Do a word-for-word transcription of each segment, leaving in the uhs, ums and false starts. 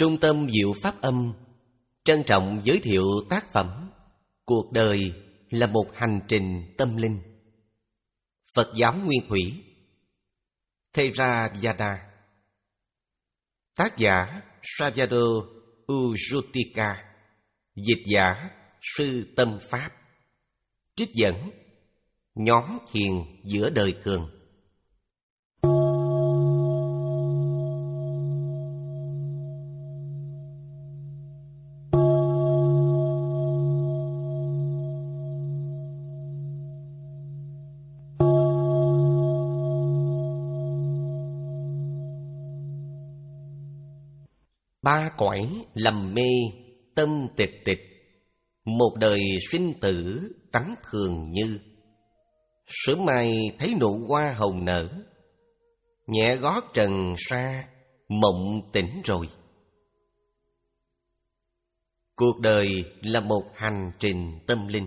Trung tâm Diệu Pháp Âm trân trọng giới thiệu tác phẩm Cuộc đời là một hành trình tâm linh. Phật giáo Nguyên Thủy, Theravada. Tác giả Salvador Urrutica. Dịch giả Sư Tâm Pháp. Trích dẫn Nhóm Thiền Giữa Đời Thường. Ba cõi lầm mê tâm tịch tịch, một đời sinh tử tánh thường như. Sớm mai thấy nụ hoa hồng nở, nhẹ gót trần sa mộng tỉnh rồi. Cuộc đời là một hành trình tâm linh.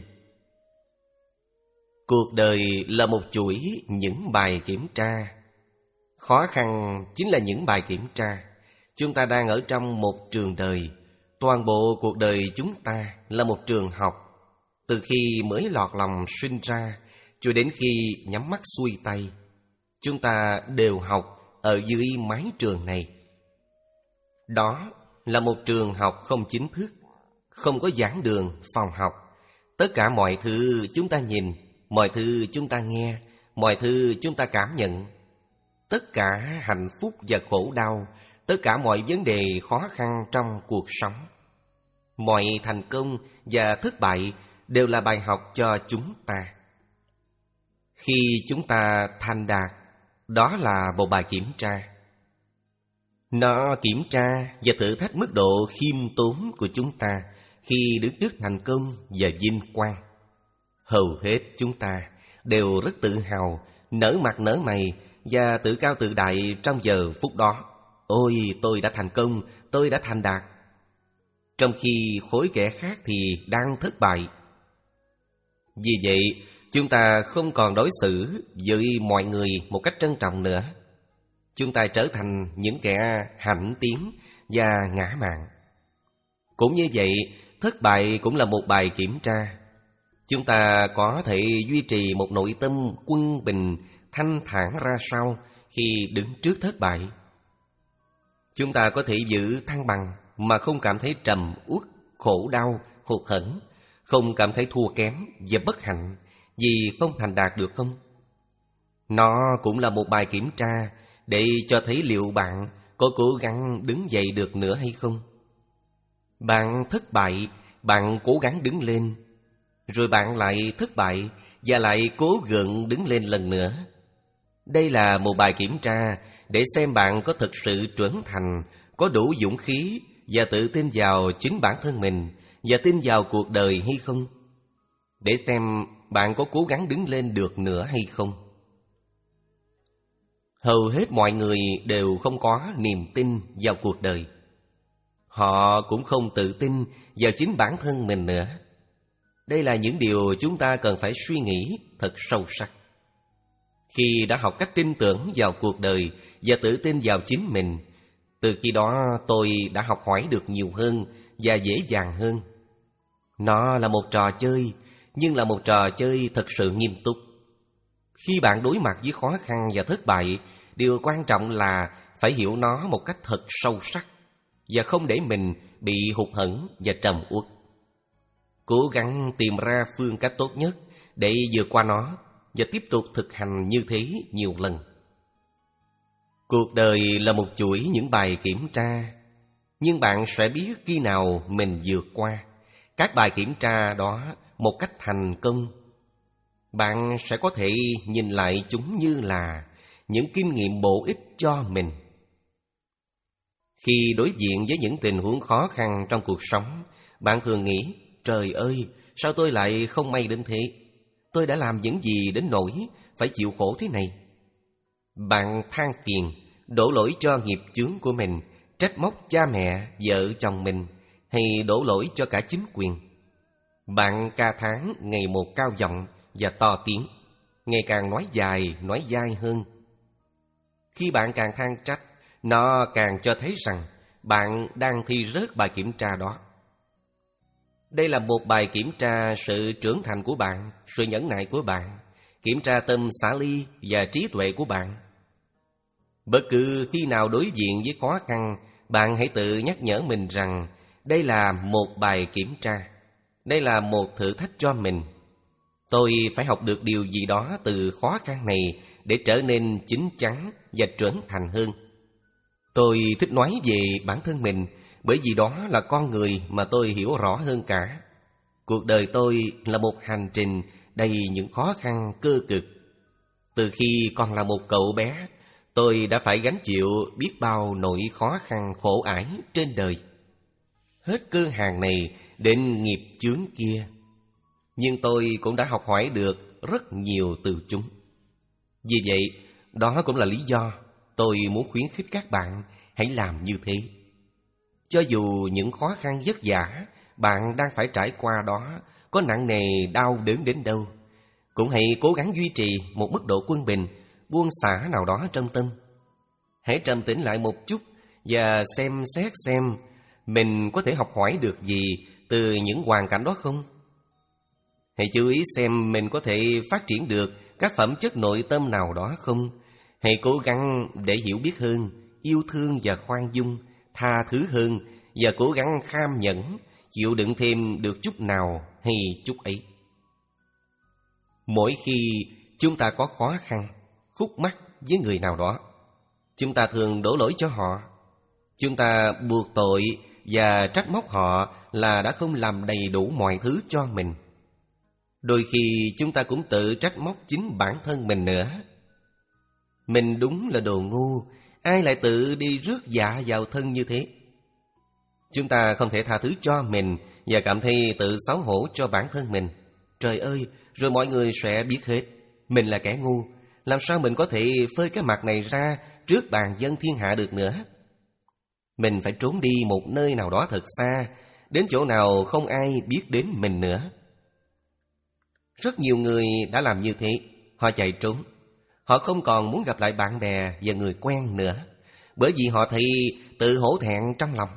Cuộc đời là một chuỗi những bài kiểm tra. Khó khăn chính là những bài kiểm tra. Chúng ta đang ở trong một trường đời. Toàn bộ cuộc đời chúng ta là một trường học. Từ khi mới lọt lòng sinh ra cho đến khi nhắm mắt xuôi tay, chúng ta đều học ở dưới mái trường này. Đó là một trường học không chính thức, không có giảng đường, phòng học. Tất cả mọi thứ chúng ta nhìn, mọi thứ chúng ta nghe, mọi thứ chúng ta cảm nhận. Tất cả hạnh phúc và khổ đau, tất cả mọi vấn đề khó khăn trong cuộc sống, mọi thành công và thất bại đều là bài học cho chúng ta. Khi chúng ta thành đạt, đó là một bài kiểm tra. Nó kiểm tra và thử thách mức độ khiêm tốn của chúng ta khi đứng trước thành công và vinh quang. Hầu hết chúng ta đều rất tự hào, nở mặt nở mày và tự cao tự đại trong giờ phút đó. Ôi, tôi đã thành công, tôi đã thành đạt. Trong khi khối kẻ khác thì đang thất bại. Vì vậy, chúng ta không còn đối xử với mọi người một cách trân trọng nữa. Chúng ta trở thành những kẻ hãnh tiến và ngã mạn. Cũng như vậy, thất bại cũng là một bài kiểm tra. Chúng ta có thể duy trì một nội tâm quân bình, thanh thản ra sao khi đứng trước thất bại. Chúng ta có thể giữ thăng bằng mà không cảm thấy trầm uất, khổ đau, hụt hẫng, không cảm thấy thua kém và bất hạnh vì không thành đạt được không? Nó cũng là một bài kiểm tra để cho thấy liệu bạn có cố gắng đứng dậy được nữa hay không. Bạn thất bại, bạn cố gắng đứng lên, rồi bạn lại thất bại và lại cố gượng đứng lên lần nữa. Đây là một bài kiểm tra để xem bạn có thực sự trưởng thành, có đủ dũng khí và tự tin vào chính bản thân mình và tin vào cuộc đời hay không. Để xem bạn có cố gắng đứng lên được nữa hay không. Hầu hết mọi người đều không có niềm tin vào cuộc đời. Họ cũng không tự tin vào chính bản thân mình nữa. Đây là những điều chúng ta cần phải suy nghĩ thật sâu sắc. Khi đã học cách tin tưởng vào cuộc đời và tự tin vào chính mình, từ khi đó tôi đã học hỏi được nhiều hơn và dễ dàng hơn. Nó là một trò chơi, nhưng là một trò chơi thật sự nghiêm túc. Khi bạn đối mặt với khó khăn và thất bại, điều quan trọng là phải hiểu nó một cách thật sâu sắc và không để mình bị hụt hẫng và trầm uất. Cố gắng tìm ra phương cách tốt nhất để vượt qua nó và tiếp tục thực hành như thế nhiều lần. Cuộc đời là một chuỗi những bài kiểm tra, nhưng bạn sẽ biết khi nào mình vượt qua các bài kiểm tra đó một cách thành công. Bạn sẽ có thể nhìn lại chúng như là những kinh nghiệm bổ ích cho mình. Khi đối diện với những tình huống khó khăn trong cuộc sống, bạn thường nghĩ, trời ơi, sao tôi lại không may đến thế? Tôi đã làm những gì đến nỗi phải chịu khổ thế này? Bạn than phiền, đổ lỗi cho nghiệp chướng của mình, trách móc cha mẹ, vợ chồng mình, hay đổ lỗi cho cả chính quyền. Bạn ca thán ngày một cao giọng và to tiếng, ngày càng nói dài, nói dai hơn. Khi bạn càng than trách, nó càng cho thấy rằng bạn đang thi rớt bài kiểm tra đó. Đây là một bài kiểm tra sự trưởng thành của bạn, sự nhẫn nại của bạn, kiểm tra tâm xả ly và trí tuệ của bạn. Bất cứ khi nào đối diện với khó khăn, bạn hãy tự nhắc nhở mình rằng đây là một bài kiểm tra, đây là một thử thách cho mình. Tôi phải học được điều gì đó từ khó khăn này để trở nên chín chắn và trưởng thành hơn. Tôi thích nói về bản thân mình bởi vì đó là con người mà tôi hiểu rõ hơn cả. Cuộc đời tôi là một hành trình đầy những khó khăn cơ cực. Từ khi còn là một cậu bé, tôi đã phải gánh chịu biết bao nỗi khó khăn khổ ải trên đời. Hết cơ hàng này đến nghiệp chướng kia. Nhưng tôi cũng đã học hỏi được rất nhiều từ chúng. Vì vậy, đó cũng là lý do tôi muốn khuyến khích các bạn hãy làm như thế. Cho dù những khó khăn vất vả bạn đang phải trải qua đó có nặng nề đau đớn đến đâu, cũng hãy cố gắng duy trì một mức độ quân bình, buông xả nào đó trong tâm. Hãy trầm tĩnh lại một chút và xem xét xem mình có thể học hỏi được gì từ những hoàn cảnh đó không. Hãy chú ý xem mình có thể phát triển được các phẩm chất nội tâm nào đó không. Hãy cố gắng để hiểu biết hơn, yêu thương và khoan dung, tha thứ hơn và cố gắng kham nhẫn, chịu đựng thêm được chút nào hay chút ấy. Mỗi khi chúng ta có khó khăn, khúc mắc với người nào đó, chúng ta thường đổ lỗi cho họ. Chúng ta buộc tội và trách móc họ là đã không làm đầy đủ mọi thứ cho mình. Đôi khi chúng ta cũng tự trách móc chính bản thân mình nữa. Mình đúng là đồ ngu, ai lại tự đi rước dạ vào thân như thế? Chúng ta không thể tha thứ cho mình và cảm thấy tự xấu hổ cho bản thân mình. Trời ơi, rồi mọi người sẽ biết hết, mình là kẻ ngu. Làm sao mình có thể phơi cái mặt này ra trước bàn dân thiên hạ được nữa? Mình phải trốn đi một nơi nào đó thật xa, đến chỗ nào không ai biết đến mình nữa. Rất nhiều người đã làm như thế. Họ chạy trốn. Họ không còn muốn gặp lại bạn bè và người quen nữa, bởi vì họ thấy tự hổ thẹn trong lòng.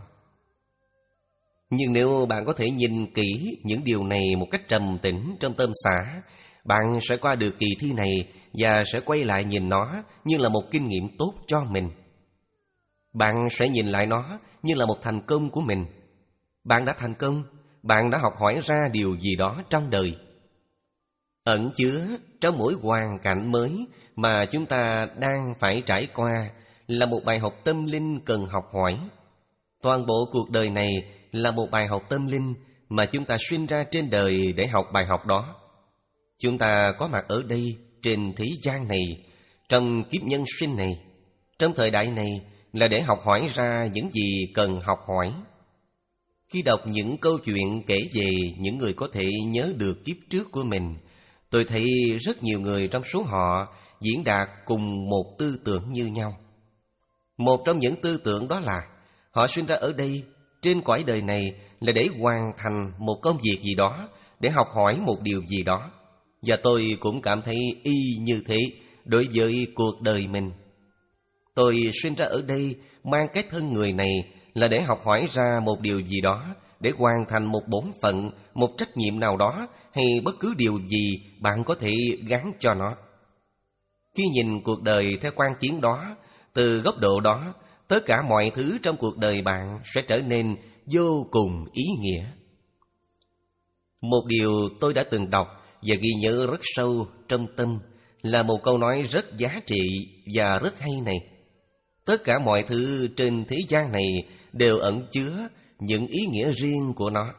Nhưng nếu bạn có thể nhìn kỹ những điều này một cách trầm tĩnh trong tâm xả, bạn sẽ qua được kỳ thi này và sẽ quay lại nhìn nó như là một kinh nghiệm tốt cho mình. Bạn sẽ nhìn lại nó như là một thành công của mình. Bạn đã thành công, bạn đã học hỏi ra điều gì đó trong đời. Ẩn chứa trong mỗi hoàn cảnh mới mà chúng ta đang phải trải qua là một bài học tâm linh cần học hỏi. Toàn bộ cuộc đời này là một bài học tâm linh mà chúng ta sinh ra trên đời để học bài học đó. Chúng ta có mặt ở đây trên thế gian này, trong kiếp nhân sinh này, trong thời đại này là để học hỏi ra những gì cần học hỏi. Khi đọc những câu chuyện kể về những người có thể nhớ được kiếp trước của mình, tôi thấy rất nhiều người trong số họ diễn đạt cùng một tư tưởng như nhau. Một trong những tư tưởng đó là họ sinh ra ở đây, trên cõi đời này là để hoàn thành một công việc gì đó, để học hỏi một điều gì đó. Và tôi cũng cảm thấy y như thế đối với cuộc đời mình. Tôi sinh ra ở đây mang cái thân người này là để học hỏi ra một điều gì đó, để hoàn thành một bổn phận, một trách nhiệm nào đó, hay bất cứ điều gì bạn có thể gắn cho nó. Khi nhìn cuộc đời theo quan kiến đó, từ góc độ đó, tất cả mọi thứ trong cuộc đời bạn sẽ trở nên vô cùng ý nghĩa. Một điều tôi đã từng đọc và ghi nhớ rất sâu trong tâm là một câu nói rất giá trị và rất hay này. Tất cả mọi thứ trên thế gian này đều ẩn chứa những ý nghĩa riêng của nó.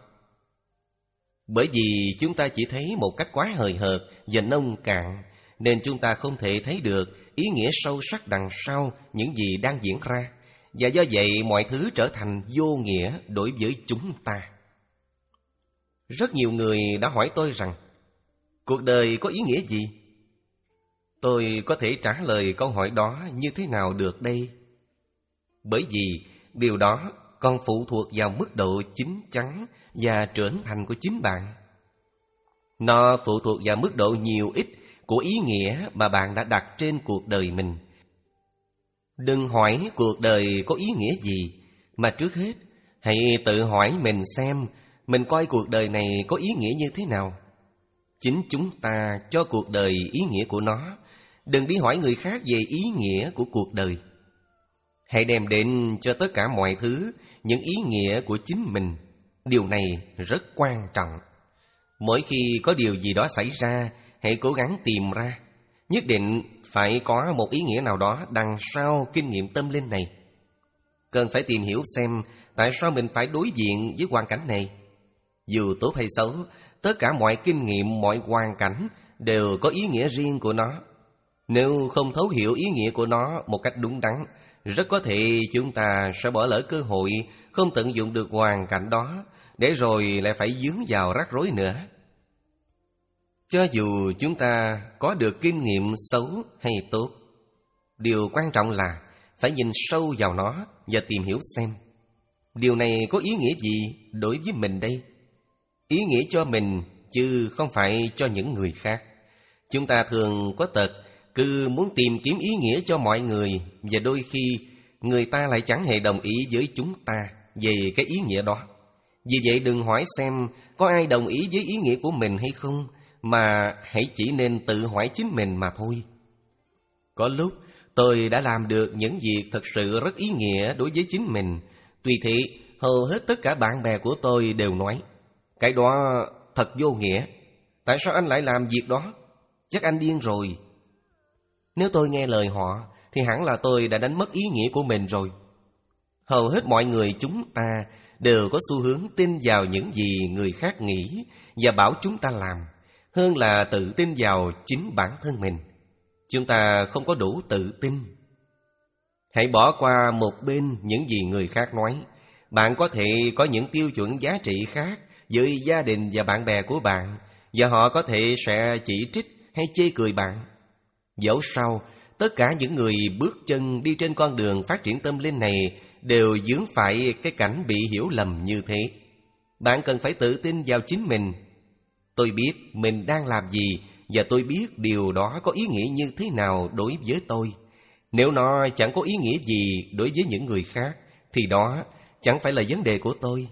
Bởi vì chúng ta chỉ thấy một cách quá hời hợt và nông cạn, nên chúng ta không thể thấy được ý nghĩa sâu sắc đằng sau những gì đang diễn ra, và do vậy mọi thứ trở thành vô nghĩa đối với chúng ta. Rất nhiều người đã hỏi tôi rằng, cuộc đời có ý nghĩa gì? Tôi có thể trả lời câu hỏi đó như thế nào được đây? Bởi vì điều đó còn phụ thuộc vào mức độ chín chắn và trưởng thành của chính bạn. Nó phụ thuộc vào mức độ nhiều ít của ý nghĩa mà bạn đã đặt trên cuộc đời mình. Đừng hỏi cuộc đời có ý nghĩa gì, Mà trước hết, hãy tự hỏi mình xem mình coi cuộc đời này có ý nghĩa như thế nào. Chính chúng ta cho cuộc đời ý nghĩa của nó. Đừng đi hỏi người khác về ý nghĩa của cuộc đời. Hãy đem đến cho tất cả mọi thứ những ý nghĩa của chính mình. Điều này rất quan trọng. Mỗi khi có điều gì đó xảy ra, hãy cố gắng tìm ra. Nhất định phải có một ý nghĩa nào đó đằng sau kinh nghiệm tâm linh này. Cần phải tìm hiểu xem tại sao mình phải đối diện với hoàn cảnh này. Dù tốt hay xấu, tất cả mọi kinh nghiệm, mọi hoàn cảnh đều có ý nghĩa riêng của nó. Nếu không thấu hiểu ý nghĩa của nó một cách đúng đắn, rất có thể chúng ta sẽ bỏ lỡ cơ hội, không tận dụng được hoàn cảnh đó, để rồi lại phải vướng vào rắc rối nữa. Cho dù chúng ta có được kinh nghiệm xấu hay tốt, điều quan trọng là phải nhìn sâu vào nó và tìm hiểu xem điều này có ý nghĩa gì đối với mình đây. Ý nghĩa cho mình chứ không phải cho những người khác. Chúng ta thường có tật cứ muốn tìm kiếm ý nghĩa cho mọi người, và đôi khi người ta lại chẳng hề đồng ý với chúng ta về cái ý nghĩa đó. Vì vậy đừng hỏi xem có ai đồng ý với ý nghĩa của mình hay không, mà hãy chỉ nên tự hỏi chính mình mà thôi. Có lúc tôi đã làm được những việc thật sự rất ý nghĩa đối với chính mình. Tuy thế, hầu hết tất cả bạn bè của tôi đều nói: cái đó thật vô nghĩa. Tại sao anh lại làm việc đó? Chắc anh điên rồi. Nếu tôi nghe lời họ thì hẳn là tôi đã đánh mất ý nghĩa của mình rồi. Hầu hết mọi người chúng ta đều có xu hướng tin vào những gì người khác nghĩ và bảo chúng ta làm, hơn là tự tin vào chính bản thân mình. Chúng ta không có đủ tự tin. Hãy bỏ qua một bên những gì người khác nói. Bạn có thể có những tiêu chuẩn giá trị khác với gia đình và bạn bè của bạn, và họ có thể sẽ chỉ trích hay chê cười bạn. Dẫu sao, tất cả những người bước chân đi trên con đường phát triển tâm linh này đều vướng phải cái cảnh bị hiểu lầm như thế. Bạn cần phải tự tin vào chính mình. Tôi biết mình đang làm gì, và tôi biết điều đó có ý nghĩa như thế nào đối với tôi. Nếu nó chẳng có ý nghĩa gì đối với những người khác, thì đó chẳng phải là vấn đề của tôi.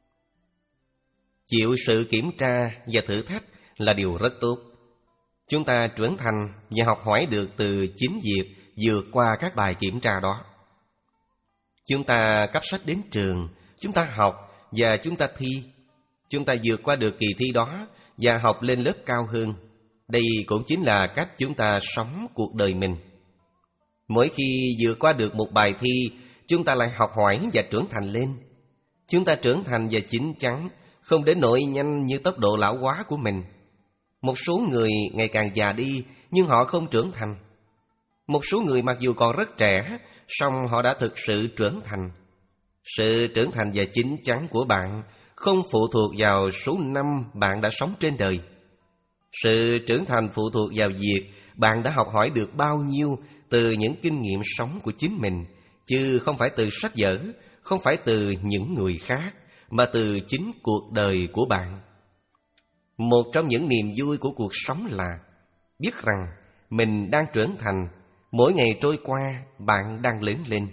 Chịu sự kiểm tra và thử thách là điều rất tốt. Chúng ta trưởng thành và học hỏi được từ chính việc vượt qua các bài kiểm tra đó. Chúng ta cắp sách đến trường, chúng ta học và chúng ta thi. Chúng ta vượt qua được kỳ thi đó và học lên lớp cao hơn. Đây cũng chính là cách chúng ta sống cuộc đời mình. Mỗi khi vượt qua được một bài thi, chúng ta lại học hỏi và trưởng thành lên. Chúng ta trưởng thành và chín chắn, không đến nỗi nhanh như tốc độ lão hóa của mình. Một số người ngày càng già đi, nhưng họ không trưởng thành. Một số người mặc dù còn rất trẻ, song họ đã thực sự trưởng thành. Sự trưởng thành và chín chắn của bạn không phụ thuộc vào số năm bạn đã sống trên đời. Sự trưởng thành phụ thuộc vào việc bạn đã học hỏi được bao nhiêu từ những kinh nghiệm sống của chính mình, chứ không phải từ sách vở, không phải từ những người khác, mà từ chính cuộc đời của bạn. Một trong những niềm vui của cuộc sống là biết rằng mình đang trưởng thành. Mỗi ngày trôi qua, bạn đang lớn lên.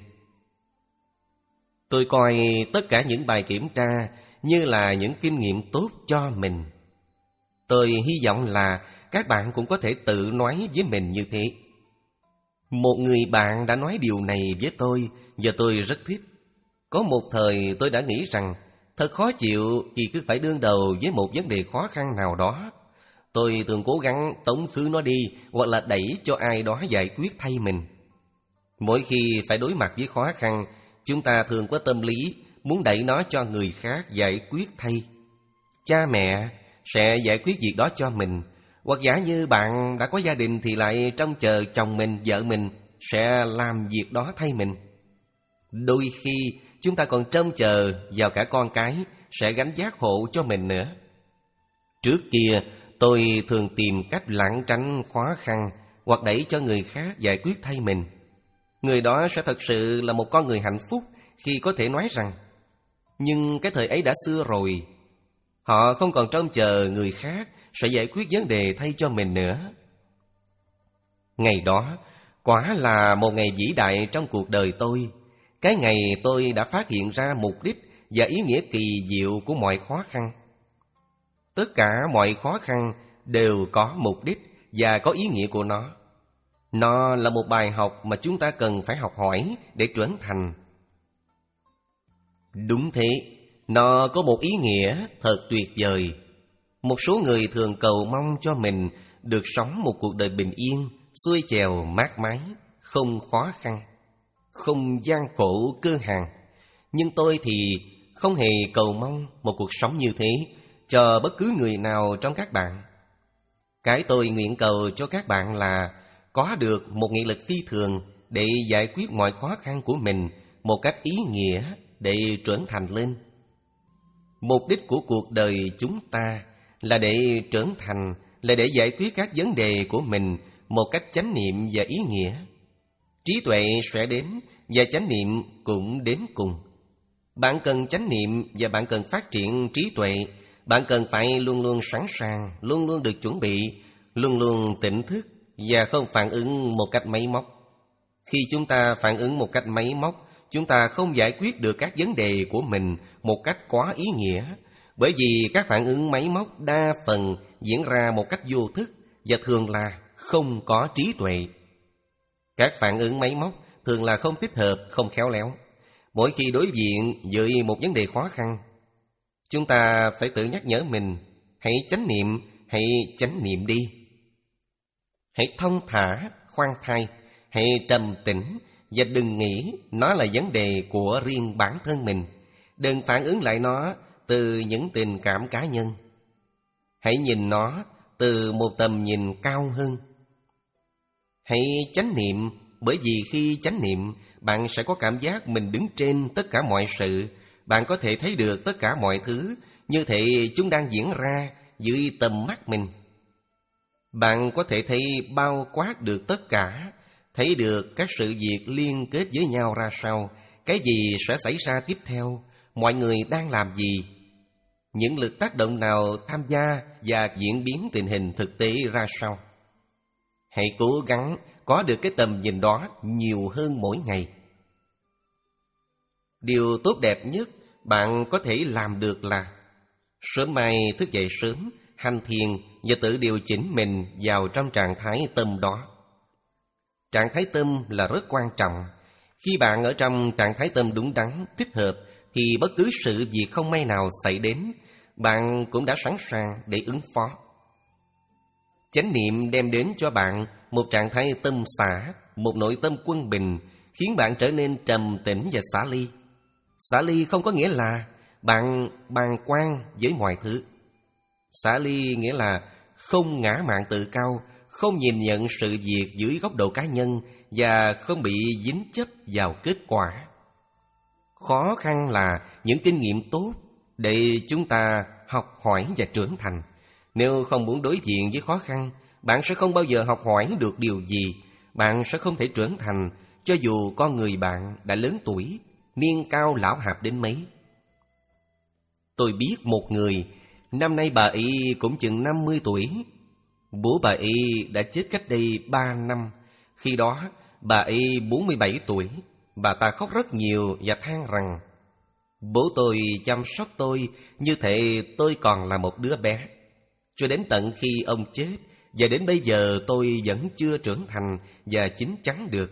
Tôi coi tất cả những bài kiểm tra như là những kinh nghiệm tốt cho mình. Tôi hy vọng là các bạn cũng có thể tự nói với mình như thế. Một người bạn đã nói điều này với tôi và tôi rất thích. Có một thời tôi đã nghĩ rằng thật khó chịu khi cứ phải đương đầu với một vấn đề khó khăn nào đó. Tôi thường cố gắng tống khứ nó đi hoặc là đẩy cho ai đó giải quyết thay mình. Mỗi khi phải đối mặt với khó khăn, chúng ta thường có tâm lý muốn đẩy nó cho người khác giải quyết thay. Cha mẹ sẽ giải quyết việc đó cho mình, hoặc giả như bạn đã có gia đình thì lại trông chờ chồng mình, vợ mình sẽ làm việc đó thay mình. Đôi khi chúng ta còn trông chờ vào cả con cái sẽ gánh vác hộ cho mình nữa. Trước kia tôi thường tìm cách lảng tránh khó khăn hoặc đẩy cho người khác giải quyết thay mình. Người đó sẽ thật sự là một con người hạnh phúc khi có thể nói rằng nhưng cái thời ấy đã xưa rồi. Họ không còn trông chờ người khác sẽ giải quyết vấn đề thay cho mình nữa. Ngày đó quả là một ngày vĩ đại trong cuộc đời tôi. Cái ngày tôi đã phát hiện ra mục đích và ý nghĩa kỳ diệu của mọi khó khăn. Tất cả mọi khó khăn đều có mục đích và có ý nghĩa của nó. Nó là một bài học mà chúng ta cần phải học hỏi để trưởng thành. Đúng thế, nó có một ý nghĩa thật tuyệt vời. Một số người thường cầu mong cho mình được sống một cuộc đời bình yên, xuôi chèo mát mái, không khó khăn, không gian khổ cơ hàn. Nhưng tôi thì không hề cầu mong một cuộc sống như thế cho bất cứ người nào trong các bạn. Cái tôi nguyện cầu cho các bạn là có được một nghị lực phi thường để giải quyết mọi khó khăn của mình một cách ý nghĩa để trưởng thành lên. Mục đích của cuộc đời chúng ta là để trưởng thành, là để giải quyết các vấn đề của mình một cách chánh niệm và ý nghĩa. Trí tuệ sẽ đến và chánh niệm cũng đến cùng. Bạn cần chánh niệm và bạn cần phát triển trí tuệ. Bạn cần phải luôn luôn sẵn sàng, luôn luôn được chuẩn bị, luôn luôn tỉnh thức và không phản ứng một cách máy móc. Khi chúng ta phản ứng một cách máy móc, chúng ta không giải quyết được các vấn đề của mình một cách quá ý nghĩa, bởi vì các phản ứng máy móc đa phần diễn ra một cách vô thức và thường là không có trí tuệ. Các phản ứng máy móc thường là không thích hợp, không khéo léo. Mỗi khi đối diện với một vấn đề khó khăn, chúng ta phải tự nhắc nhở mình, hãy chánh niệm, hãy chánh niệm đi. Hãy thông thả, khoan thai, hãy trầm tĩnh và đừng nghĩ nó là vấn đề của riêng bản thân mình. Đừng phản ứng lại nó từ những tình cảm cá nhân. Hãy nhìn nó từ một tầm nhìn cao hơn. Hãy chánh niệm, bởi vì khi chánh niệm, bạn sẽ có cảm giác mình đứng trên tất cả mọi sự. Bạn có thể thấy được tất cả mọi thứ như thể chúng đang diễn ra dưới tầm mắt mình. Bạn có thể thấy bao quát được tất cả, thấy được các sự việc liên kết với nhau ra sao, cái gì sẽ xảy ra tiếp theo, mọi người đang làm gì, những lực tác động nào tham gia và diễn biến tình hình thực tế ra sao. Hãy cố gắng có được cái tầm nhìn đó nhiều hơn mỗi ngày. Điều tốt đẹp nhất bạn có thể làm được là sớm mai thức dậy sớm, hành thiền và tự điều chỉnh mình vào trong trạng thái tâm đó. Trạng thái tâm là rất quan trọng. Khi bạn ở trong trạng thái tâm đúng đắn, thích hợp, thì bất cứ sự việc không may nào xảy đến, bạn cũng đã sẵn sàng để ứng phó. Chánh niệm đem đến cho bạn một trạng thái tâm xả, một nội tâm quân bình, khiến bạn trở nên trầm tĩnh và xả ly. Xả ly không có nghĩa là bạn bàng quan với mọi thứ. Xả ly nghĩa là không ngã mạn tự cao, không nhìn nhận sự việc dưới góc độ cá nhân và không bị dính chấp vào kết quả. Khó khăn là những kinh nghiệm tốt để chúng ta học hỏi và trưởng thành. Nếu không muốn đối diện với khó khăn, bạn sẽ không bao giờ học hỏi được điều gì. Bạn sẽ không thể trưởng thành cho dù con người bạn đã lớn tuổi, niên cao lão hạp đến mấy. Tôi biết một người, năm nay bà ấy cũng chừng năm mươi tuổi. Bố bà ấy đã chết cách đây ba năm. Khi đó bà ấy bốn mươi bảy tuổi. Bà ta khóc rất nhiều và than rằng bố tôi chăm sóc tôi như thể tôi còn là một đứa bé. Cho đến tận khi ông chết, và đến bây giờ tôi vẫn chưa trưởng thành và chín chắn được.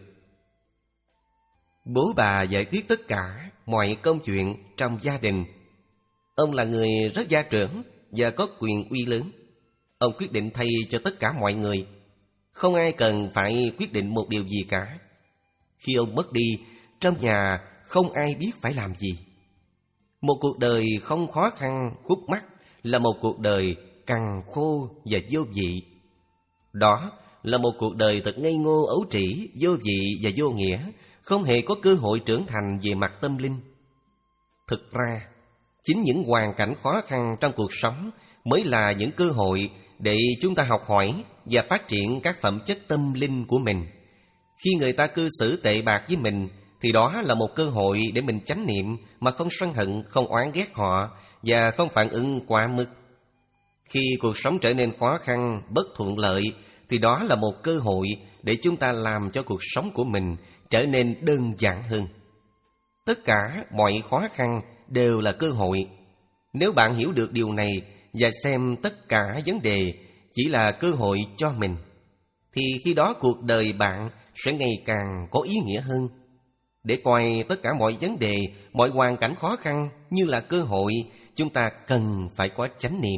Bố bà giải quyết tất cả mọi công chuyện trong gia đình. Ông là người rất gia trưởng và có quyền uy lớn. Ông quyết định thay cho tất cả mọi người. Không ai cần phải quyết định một điều gì cả. Khi ông mất đi, trong nhà không ai biết phải làm gì. Một cuộc đời không khó khăn, khúc mắc là một cuộc đời cằn khô và vô vị. Đó là một cuộc đời thật ngây ngô ấu trĩ, vô vị và vô nghĩa, không hề có cơ hội trưởng thành về mặt tâm linh. Thực ra, chính những hoàn cảnh khó khăn trong cuộc sống mới là những cơ hội để chúng ta học hỏi và phát triển các phẩm chất tâm linh của mình. Khi người ta cư xử tệ bạc với mình, thì đó là một cơ hội để mình chánh niệm mà không sân hận, không oán ghét họ và không phản ứng quá mức. Khi cuộc sống trở nên khó khăn, bất thuận lợi, thì đó là một cơ hội để chúng ta làm cho cuộc sống của mình trở nên đơn giản hơn. Tất cả mọi khó khăn đều là cơ hội. Nếu bạn hiểu được điều này và xem tất cả vấn đề chỉ là cơ hội cho mình, thì khi đó cuộc đời bạn sẽ ngày càng có ý nghĩa hơn. Để coi tất cả mọi vấn đề, mọi hoàn cảnh khó khăn như là cơ hội, chúng ta cần phải có chánh niệm.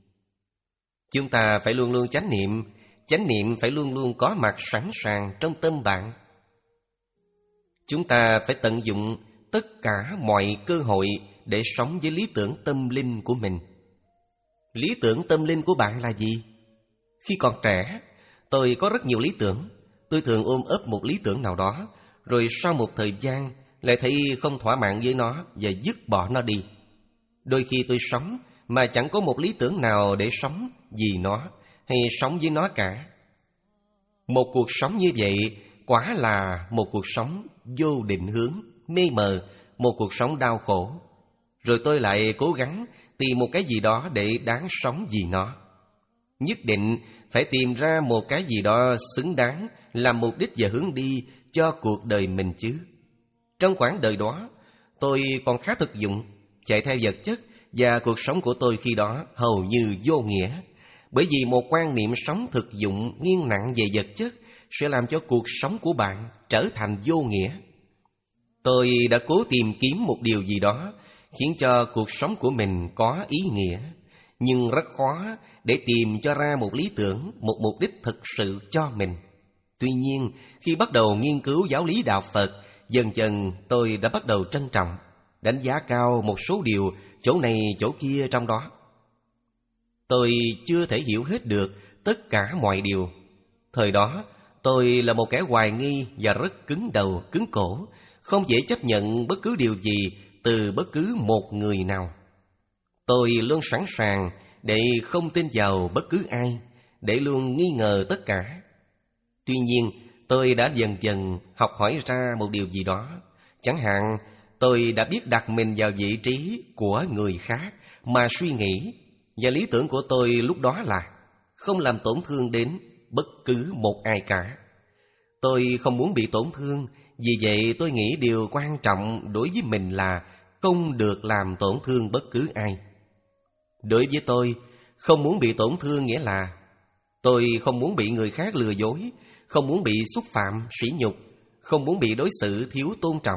Chúng ta phải luôn luôn chánh niệm. Chánh niệm phải luôn luôn có mặt sẵn sàng trong tâm bạn. Chúng ta phải tận dụng tất cả mọi cơ hội để sống với lý tưởng tâm linh của mình. Lý tưởng tâm linh của bạn là gì? Khi còn trẻ, tôi có rất nhiều lý tưởng. Tôi thường ôm ấp một lý tưởng nào đó, rồi sau một thời gian lại thấy không thỏa mãn với nó và dứt bỏ nó đi. Đôi khi tôi sống mà chẳng có một lý tưởng nào để sống vì nó hay sống với nó cả. Một cuộc sống như vậy quả là một cuộc sống vô định hướng, mê mờ, một cuộc sống đau khổ. Rồi tôi lại cố gắng tìm một cái gì đó để đáng sống vì nó. Nhất định phải tìm ra một cái gì đó xứng đáng làm mục đích và hướng đi cho cuộc đời mình chứ. Trong quãng đời đó, tôi còn khá thực dụng, chạy theo vật chất, và cuộc sống của tôi khi đó hầu như vô nghĩa. Bởi vì một quan niệm sống thực dụng nghiêng nặng về vật chất sẽ làm cho cuộc sống của bạn trở thành vô nghĩa. Tôi đã cố tìm kiếm một điều gì đó khiến cho cuộc sống của mình có ý nghĩa, nhưng rất khó để tìm cho ra một lý tưởng, một mục đích thực sự cho mình. Tuy nhiên, khi bắt đầu nghiên cứu giáo lý đạo Phật, dần dần tôi đã bắt đầu trân trọng, đánh giá cao một số điều chỗ này chỗ kia trong đó. Tôi chưa thể hiểu hết được tất cả mọi điều. Thời đó, tôi là một kẻ hoài nghi và rất cứng đầu, cứng cổ, không dễ chấp nhận bất cứ điều gì từ bất cứ một người nào. Tôi luôn sẵn sàng để không tin vào bất cứ ai, để luôn nghi ngờ tất cả. Tuy nhiên, tôi đã dần dần học hỏi ra một điều gì đó. Chẳng hạn, tôi đã biết đặt mình vào vị trí của người khác mà suy nghĩ, và lý tưởng của tôi lúc đó là không làm tổn thương đến bất cứ một ai cả. Tôi không muốn bị tổn thương, vì vậy tôi nghĩ điều quan trọng đối với mình là không được làm tổn thương bất cứ ai. Đối với tôi, không muốn bị tổn thương nghĩa là tôi không muốn bị người khác lừa dối, không muốn bị xúc phạm, sỉ nhục, không muốn bị đối xử thiếu tôn trọng.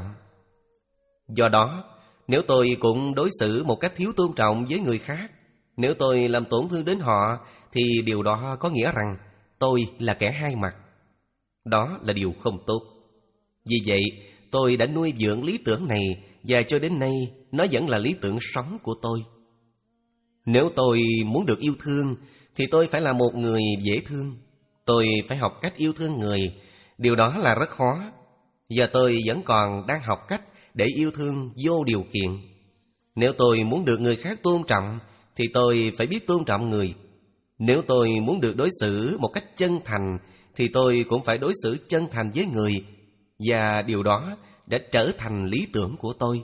Do đó, nếu tôi cũng đối xử một cách thiếu tôn trọng với người khác, nếu tôi làm tổn thương đến họ, thì điều đó có nghĩa rằng tôi là kẻ hai mặt. Đó là điều không tốt. Vì vậy, tôi đã nuôi dưỡng lý tưởng này, và cho đến nay nó vẫn là lý tưởng sống của tôi. Nếu tôi muốn được yêu thương, thì tôi phải là một người dễ thương. Tôi phải học cách yêu thương người. Điều đó là rất khó, và tôi vẫn còn đang học cách để yêu thương vô điều kiện. Nếu tôi muốn được người khác tôn trọng, thì tôi phải biết tôn trọng người. Nếu tôi muốn được đối xử một cách chân thành, thì tôi cũng phải đối xử chân thành với người. Và điều đó đã trở thành lý tưởng của tôi.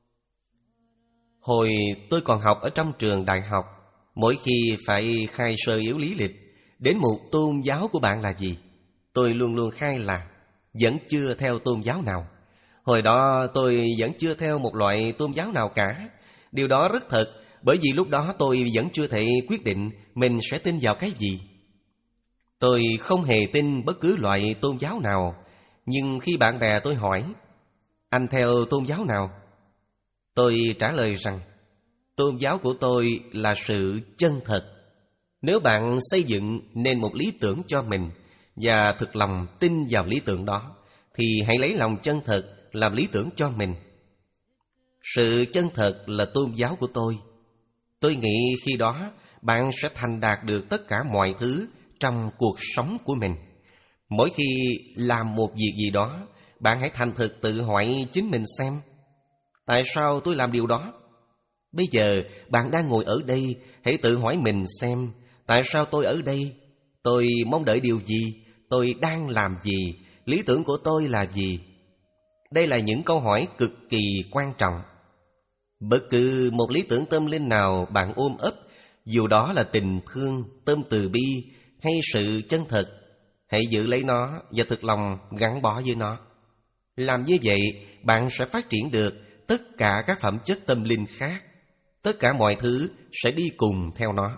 Hồi tôi còn học ở trong trường đại học, mỗi khi phải khai sơ yếu lý lịch, đến một tôn giáo của bạn là gì, tôi luôn luôn khai là vẫn chưa theo tôn giáo nào. Hồi đó tôi vẫn chưa theo một loại tôn giáo nào cả. Điều đó rất thật, bởi vì lúc đó tôi vẫn chưa thể quyết định mình sẽ tin vào cái gì. Tôi không hề tin bất cứ loại tôn giáo nào. Nhưng khi bạn bè tôi hỏi, anh theo tôn giáo nào? Tôi trả lời rằng, tôn giáo của tôi là sự chân thật. Nếu bạn xây dựng nên một lý tưởng cho mình và thực lòng tin vào lý tưởng đó, thì hãy lấy lòng chân thật làm lý tưởng cho mình. Sự chân thật là tôn giáo của tôi. Tôi nghĩ khi đó bạn sẽ thành đạt được tất cả mọi thứ trong cuộc sống của mình. Mỗi khi làm một việc gì đó, bạn hãy thành thực tự hỏi chính mình xem, tại sao tôi làm điều đó? Bây giờ bạn đang ngồi ở đây, hãy tự hỏi mình xem, tại sao tôi ở đây? Tôi mong đợi điều gì? Tôi đang làm gì? Lý tưởng của tôi là gì? Đây là những câu hỏi cực kỳ quan trọng. Bất cứ một lý tưởng tâm linh nào bạn ôm ấp, dù đó là tình thương, tâm từ bi hay sự chân thật, hãy giữ lấy nó và thực lòng gắn bó với nó. Làm như vậy, bạn sẽ phát triển được tất cả các phẩm chất tâm linh khác. Tất cả mọi thứ sẽ đi cùng theo nó.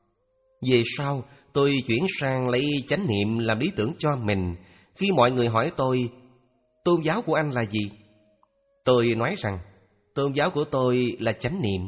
Về sau, tôi chuyển sang lấy chánh niệm làm lý tưởng cho mình. Khi mọi người hỏi tôi, tôn giáo của anh là gì? Tôi nói rằng, tôn giáo của tôi là chánh niệm.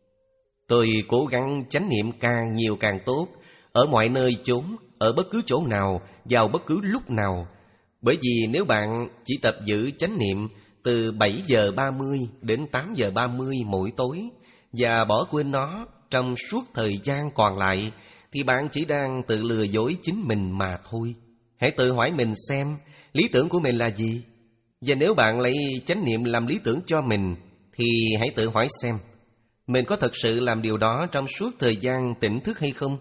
Tôi cố gắng chánh niệm càng nhiều càng tốt, ở mọi nơi chốn, ở bất cứ chỗ nào, vào bất cứ lúc nào. Bởi vì nếu bạn chỉ tập giữ chánh niệm từ bảy giờ ba mươi đến tám giờ ba mươi mỗi tối và bỏ quên nó trong suốt thời gian còn lại, thì bạn chỉ đang tự lừa dối chính mình mà thôi. Hãy tự hỏi mình xem lý tưởng của mình là gì. Và nếu bạn lấy chánh niệm làm lý tưởng cho mình, thì hãy tự hỏi xem mình có thật sự làm điều đó trong suốt thời gian tỉnh thức hay không.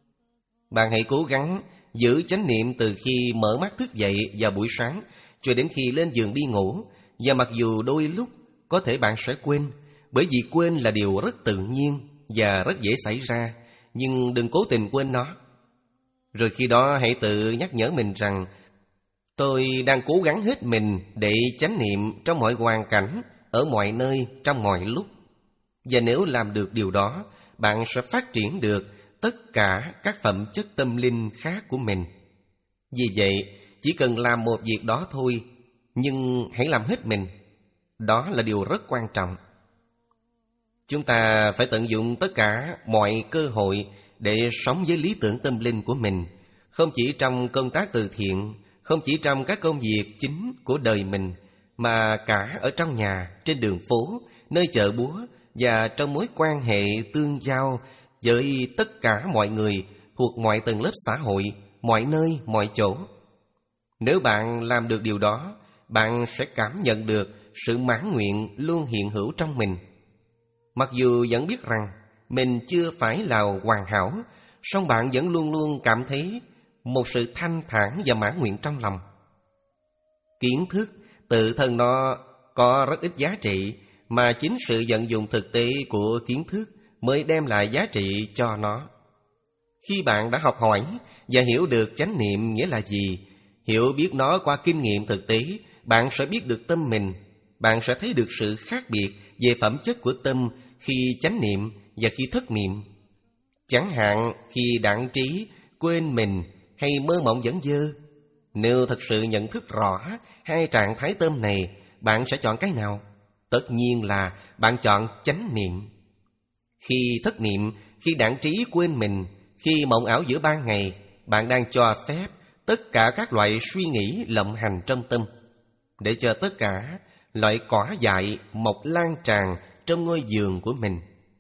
Bạn hãy cố gắng giữ chánh niệm từ khi mở mắt thức dậy vào buổi sáng cho đến khi lên giường đi ngủ. Và mặc dù đôi lúc có thể bạn sẽ quên, bởi vì quên là điều rất tự nhiên và rất dễ xảy ra, nhưng đừng cố tình quên nó. Rồi khi đó hãy tự nhắc nhở mình rằng tôi đang cố gắng hết mình để chánh niệm trong mọi hoàn cảnh, ở mọi nơi, trong mọi lúc. Và nếu làm được điều đó, bạn sẽ phát triển được tất cả các phẩm chất tâm linh khác của mình. Vì vậy, chỉ cần làm một việc đó thôi, nhưng hãy làm hết mình. Đó là điều rất quan trọng. Chúng ta phải tận dụng tất cả mọi cơ hội để sống với lý tưởng tâm linh của mình, không chỉ trong công tác từ thiện, không chỉ trong các công việc chính của đời mình, mà cả ở trong nhà, trên đường phố, nơi chợ búa và trong mối quan hệ tương giao với tất cả mọi người thuộc mọi tầng lớp xã hội, mọi nơi, mọi chỗ. Nếu bạn làm được điều đó, bạn sẽ cảm nhận được sự mãn nguyện luôn hiện hữu trong mình. Mặc dù vẫn biết rằng mình chưa phải là hoàn hảo, song bạn vẫn luôn luôn cảm thấy một sự thanh thản và mãn nguyện trong lòng. Kiến thức tự thân nó có rất ít giá trị, mà chính sự vận dụng thực tế của kiến thức mới đem lại giá trị cho nó. Khi bạn đã học hỏi và hiểu được chánh niệm nghĩa là gì, hiểu biết nó qua kinh nghiệm thực tế, bạn sẽ biết được tâm mình. Bạn sẽ thấy được sự khác biệt về phẩm chất của tâm khi chánh niệm và khi thất niệm. Chẳng hạn khi đãng trí, quên mình hay mơ mộng dẫn dơ. Nếu thật sự nhận thức rõ hai trạng thái tâm này, bạn sẽ chọn cái nào? Tất nhiên là bạn chọn chánh niệm. Khi thất niệm, khi đãng trí quên mình, khi mộng ảo giữa ban ngày, bạn đang cho phép tất cả các loại suy nghĩ lộng hành trong tâm, để cho tất cả loại cỏ dại mọc lan tràn trong ngôi vườn của mình.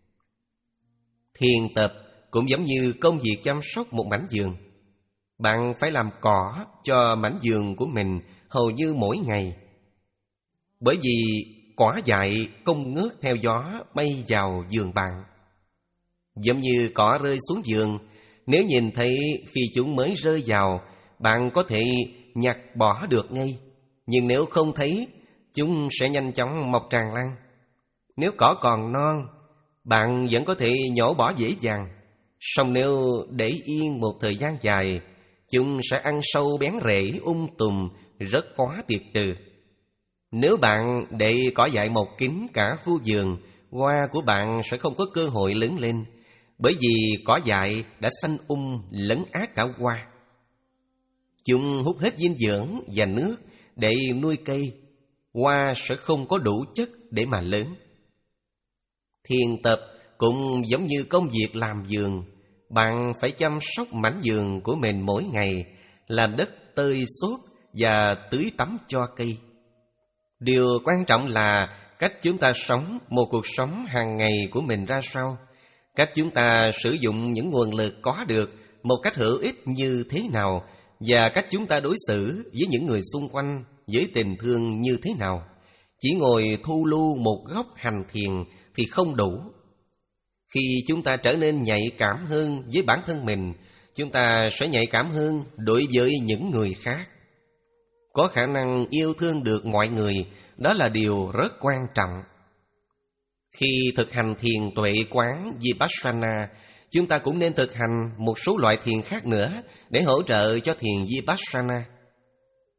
Thiền tập cũng giống như công việc chăm sóc một mảnh vườn. Bạn phải làm cỏ cho mảnh vườn của mình hầu như mỗi ngày. Bởi vì cỏ dại không ngớt theo gió bay vào vườn bạn. Giống như cỏ rơi xuống vườn, nếu nhìn thấy khi chúng mới rơi vào, bạn có thể nhặt bỏ được ngay. Nhưng nếu không thấy, chúng sẽ nhanh chóng mọc tràn lan. Nếu cỏ còn non, bạn vẫn có thể nhổ bỏ dễ dàng. Song nếu để yên một thời gian dài, chúng sẽ ăn sâu bén rễ um tùm, rất khó tiệt trừ. Nếu bạn để cỏ dại mọc kín cả khu vườn, hoa của bạn sẽ không có cơ hội lớn lên, bởi vì cỏ dại đã xanh um lấn át cả hoa. Chúng hút hết dinh dưỡng và nước để nuôi cây, hoa sẽ không có đủ chất để mà lớn. Thiền tập cũng giống như công việc làm vườn. Bạn phải chăm sóc mảnh vườn của mình mỗi ngày, làm đất tơi xốp và tưới tắm cho cây. Điều quan trọng là cách chúng ta sống một cuộc sống hàng ngày của mình ra sao, cách chúng ta sử dụng những nguồn lực có được một cách hữu ích như thế nào, và cách chúng ta đối xử với những người xung quanh với tình thương như thế nào. Chỉ ngồi thu lưu một góc hành thiền thì không đủ. Khi chúng ta trở nên nhạy cảm hơn với bản thân mình, chúng ta sẽ nhạy cảm hơn đối với những người khác. Có khả năng yêu thương được mọi người, đó là điều rất quan trọng. Khi thực hành thiền tuệ quán Vipassana, chúng ta cũng nên thực hành một số loại thiền khác nữa để hỗ trợ cho thiền Vipassana.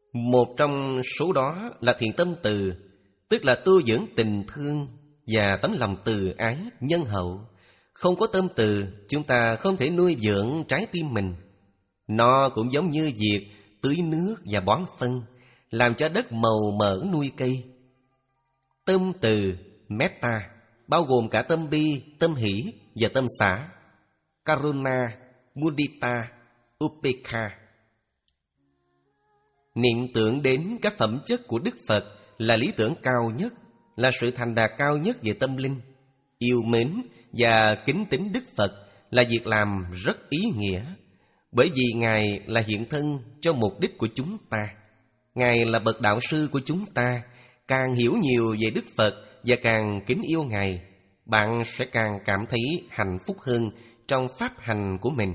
Một trong số đó là thiện tâm từ, tức là tu dưỡng tình thương và tấm lòng từ ái, nhân hậu. Không có tâm từ, chúng ta không thể nuôi dưỡng trái tim mình. Nó cũng giống như việc tưới nước và bón phân, làm cho đất màu mỡ nuôi cây. Tâm từ, metta, bao gồm cả tâm bi, tâm hỷ và tâm xả. Karuna, mudita, upekha. Niệm tưởng đến các phẩm chất của Đức Phật là lý tưởng cao nhất, là sự thành đạt cao nhất về tâm linh. Yêu mến và kính tín Đức Phật là việc làm rất ý nghĩa, bởi vì Ngài là hiện thân cho mục đích của chúng ta. Ngài là bậc đạo sư của chúng ta. Càng hiểu nhiều về Đức Phật và càng kính yêu Ngài, bạn sẽ càng cảm thấy hạnh phúc hơn trong pháp hành của mình.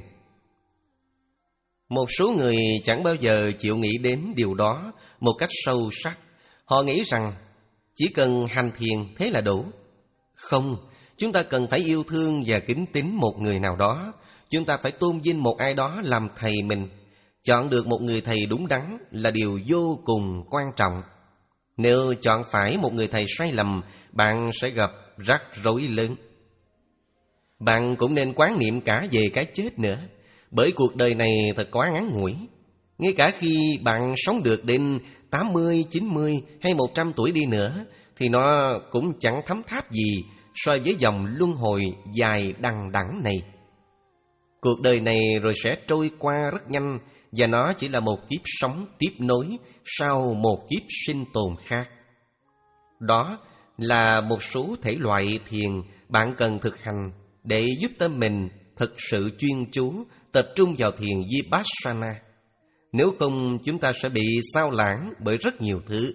Một số người chẳng bao giờ chịu nghĩ đến điều đó một cách sâu sắc. Họ nghĩ rằng chỉ cần hành thiền thế là đủ. Không, chúng ta cần phải yêu thương và kính tín một người nào đó. Chúng ta phải tôn vinh một ai đó làm thầy mình. Chọn được một người thầy đúng đắn là điều vô cùng quan trọng. Nếu chọn phải một người thầy sai lầm, bạn sẽ gặp rắc rối lớn. Bạn cũng nên quán niệm cả về cái chết nữa, bởi cuộc đời này thật quá ngắn ngủi. Ngay cả khi bạn sống được đến tám mươi, chín mươi hay một trăm tuổi đi nữa, thì nó cũng chẳng thấm tháp gì so với dòng luân hồi dài đằng đẵng này. Cuộc đời này rồi sẽ trôi qua rất nhanh, và nó chỉ là một kiếp sống tiếp nối sau một kiếp sinh tồn khác. Đó là một số thể loại thiền bạn cần thực hành để giúp tâm mình thực sự chuyên chú, tập trung vào thiền Vipassana. Nếu không, chúng ta sẽ bị sao lãng bởi rất nhiều thứ.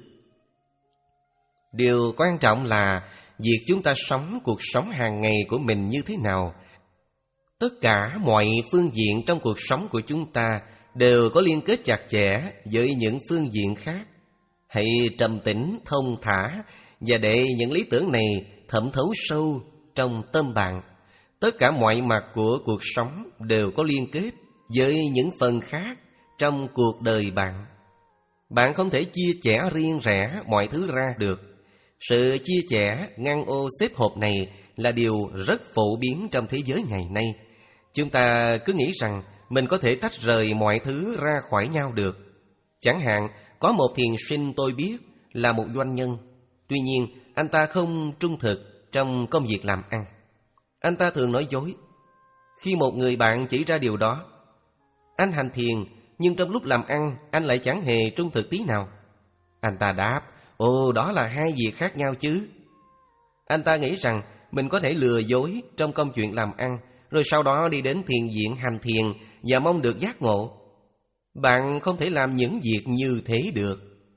Điều quan trọng là việc chúng ta sống cuộc sống hàng ngày của mình như thế nào. Tất cả mọi phương diện trong cuộc sống của chúng ta đều có liên kết chặt chẽ với những phương diện khác. Hãy trầm tĩnh, thông thả và để những lý tưởng này thẩm thấu sâu trong tâm bạn. Tất cả mọi mặt của cuộc sống đều có liên kết với những phần khác trong cuộc đời bạn. Bạn không thể chia sẻ riêng rẽ mọi thứ ra được. Sự chia sẻ, ngăn ô xếp hộp này là điều rất phổ biến trong thế giới ngày nay. Chúng ta cứ nghĩ rằng mình có thể tách rời mọi thứ ra khỏi nhau được. Chẳng hạn, có một thiền sinh tôi biết là một doanh nhân. Tuy nhiên, anh ta không trung thực trong công việc làm ăn. Anh ta thường nói dối. Khi một người bạn chỉ ra điều đó, anh hành thiền, nhưng trong lúc làm ăn, anh lại chẳng hề trung thực tí nào. Anh ta đáp, ồ, đó là hai việc khác nhau chứ. Anh ta nghĩ rằng mình có thể lừa dối trong công chuyện làm ăn, rồi sau đó đi đến thiền viện hành thiền và mong được giác ngộ. Bạn không thể làm những việc như thế được.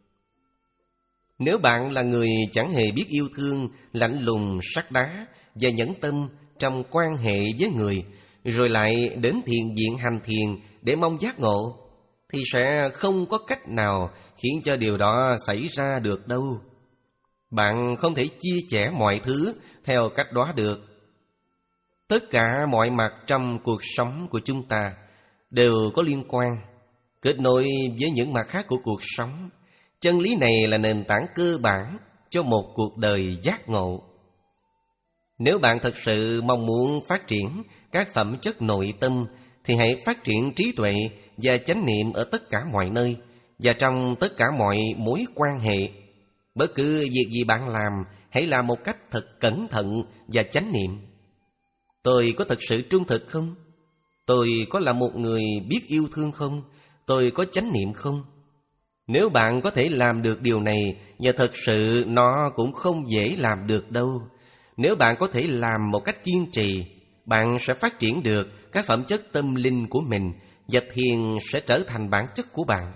Nếu bạn là người chẳng hề biết yêu thương, lạnh lùng, sắt đá và nhẫn tâm trong quan hệ với người, rồi lại đến thiền viện hành thiền để mong giác ngộ, thì sẽ không có cách nào khiến cho điều đó xảy ra được đâu. Bạn không thể chia sẻ mọi thứ theo cách đó được. Tất cả mọi mặt trong cuộc sống của chúng ta đều có liên quan, kết nối với những mặt khác của cuộc sống. Chân lý này là nền tảng cơ bản cho một cuộc đời giác ngộ. Nếu bạn thật sự mong muốn phát triển các phẩm chất nội tâm, thì hãy phát triển trí tuệ và chánh niệm ở tất cả mọi nơi và trong tất cả mọi mối quan hệ. Bất cứ việc gì bạn làm, hãy làm một cách thật cẩn thận và chánh niệm. Tôi có thật sự trung thực không? Tôi có là một người biết yêu thương không? Tôi có chánh niệm không? Nếu bạn có thể làm được điều này, và thật sự nó cũng không dễ làm được đâu. Nếu bạn có thể làm một cách kiên trì, bạn sẽ phát triển được các phẩm chất tâm linh của mình, và thiền sẽ trở thành bản chất của bạn.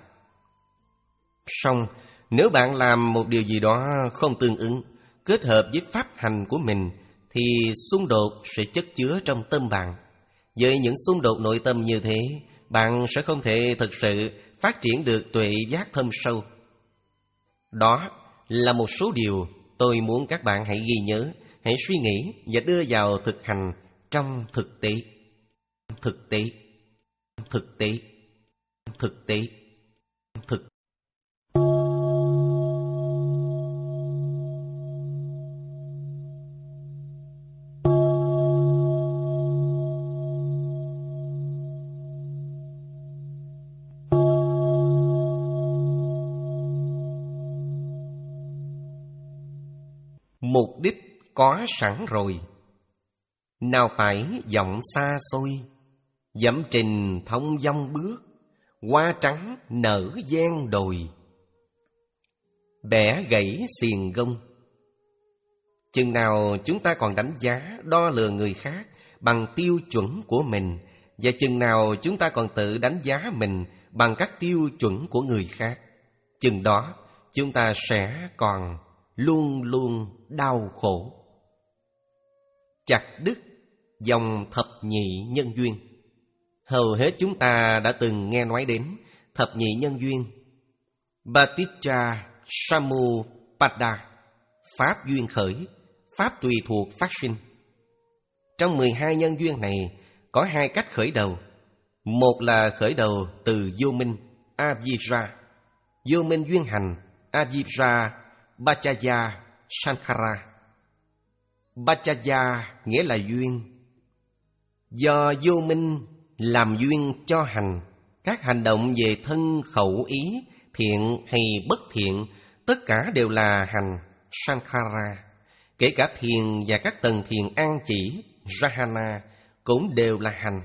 Song, nếu bạn làm một điều gì đó không tương ứng, kết hợp với pháp hành của mình, thì xung đột sẽ chất chứa trong tâm bạn. Với những xung đột nội tâm như thế, bạn sẽ không thể thực sự phát triển được tuệ giác thâm sâu. Đó là một số điều tôi muốn các bạn hãy ghi nhớ, hãy suy nghĩ và đưa vào thực hành trong thực tế. Thực tế, thực tế, thực tế, thực mục đích có sẵn rồi. Nào phải vọng xa xôi, dẫm trình thông dong bước, hoa trắng nở gian đồi. Bẻ gãy xiềng gông. Chừng nào chúng ta còn đánh giá, đo lường người khác bằng tiêu chuẩn của mình, và chừng nào chúng ta còn tự đánh giá mình bằng các tiêu chuẩn của người khác, chừng đó chúng ta sẽ còn luôn luôn đau khổ. Chặt đứt dòng thập nhị nhân duyên. Hầu hết chúng ta đã từng nghe nói đến thập nhị nhân duyên: Paticca Samuppada, pháp duyên khởi, pháp tùy thuộc phát sinh. Trong mười hai nhân duyên này có hai cách khởi đầu. Một là khởi đầu từ vô minh, Avijja, vô minh duyên hành, Avijja Paccaya Sankhara. Paccaya nghĩa là duyên. Do vô minh làm duyên cho hành, các hành động về thân khẩu ý, thiện hay bất thiện, tất cả đều là hành, Sankhara. Kể cả thiền và các tầng thiền an chỉ, Jhana, cũng đều là hành.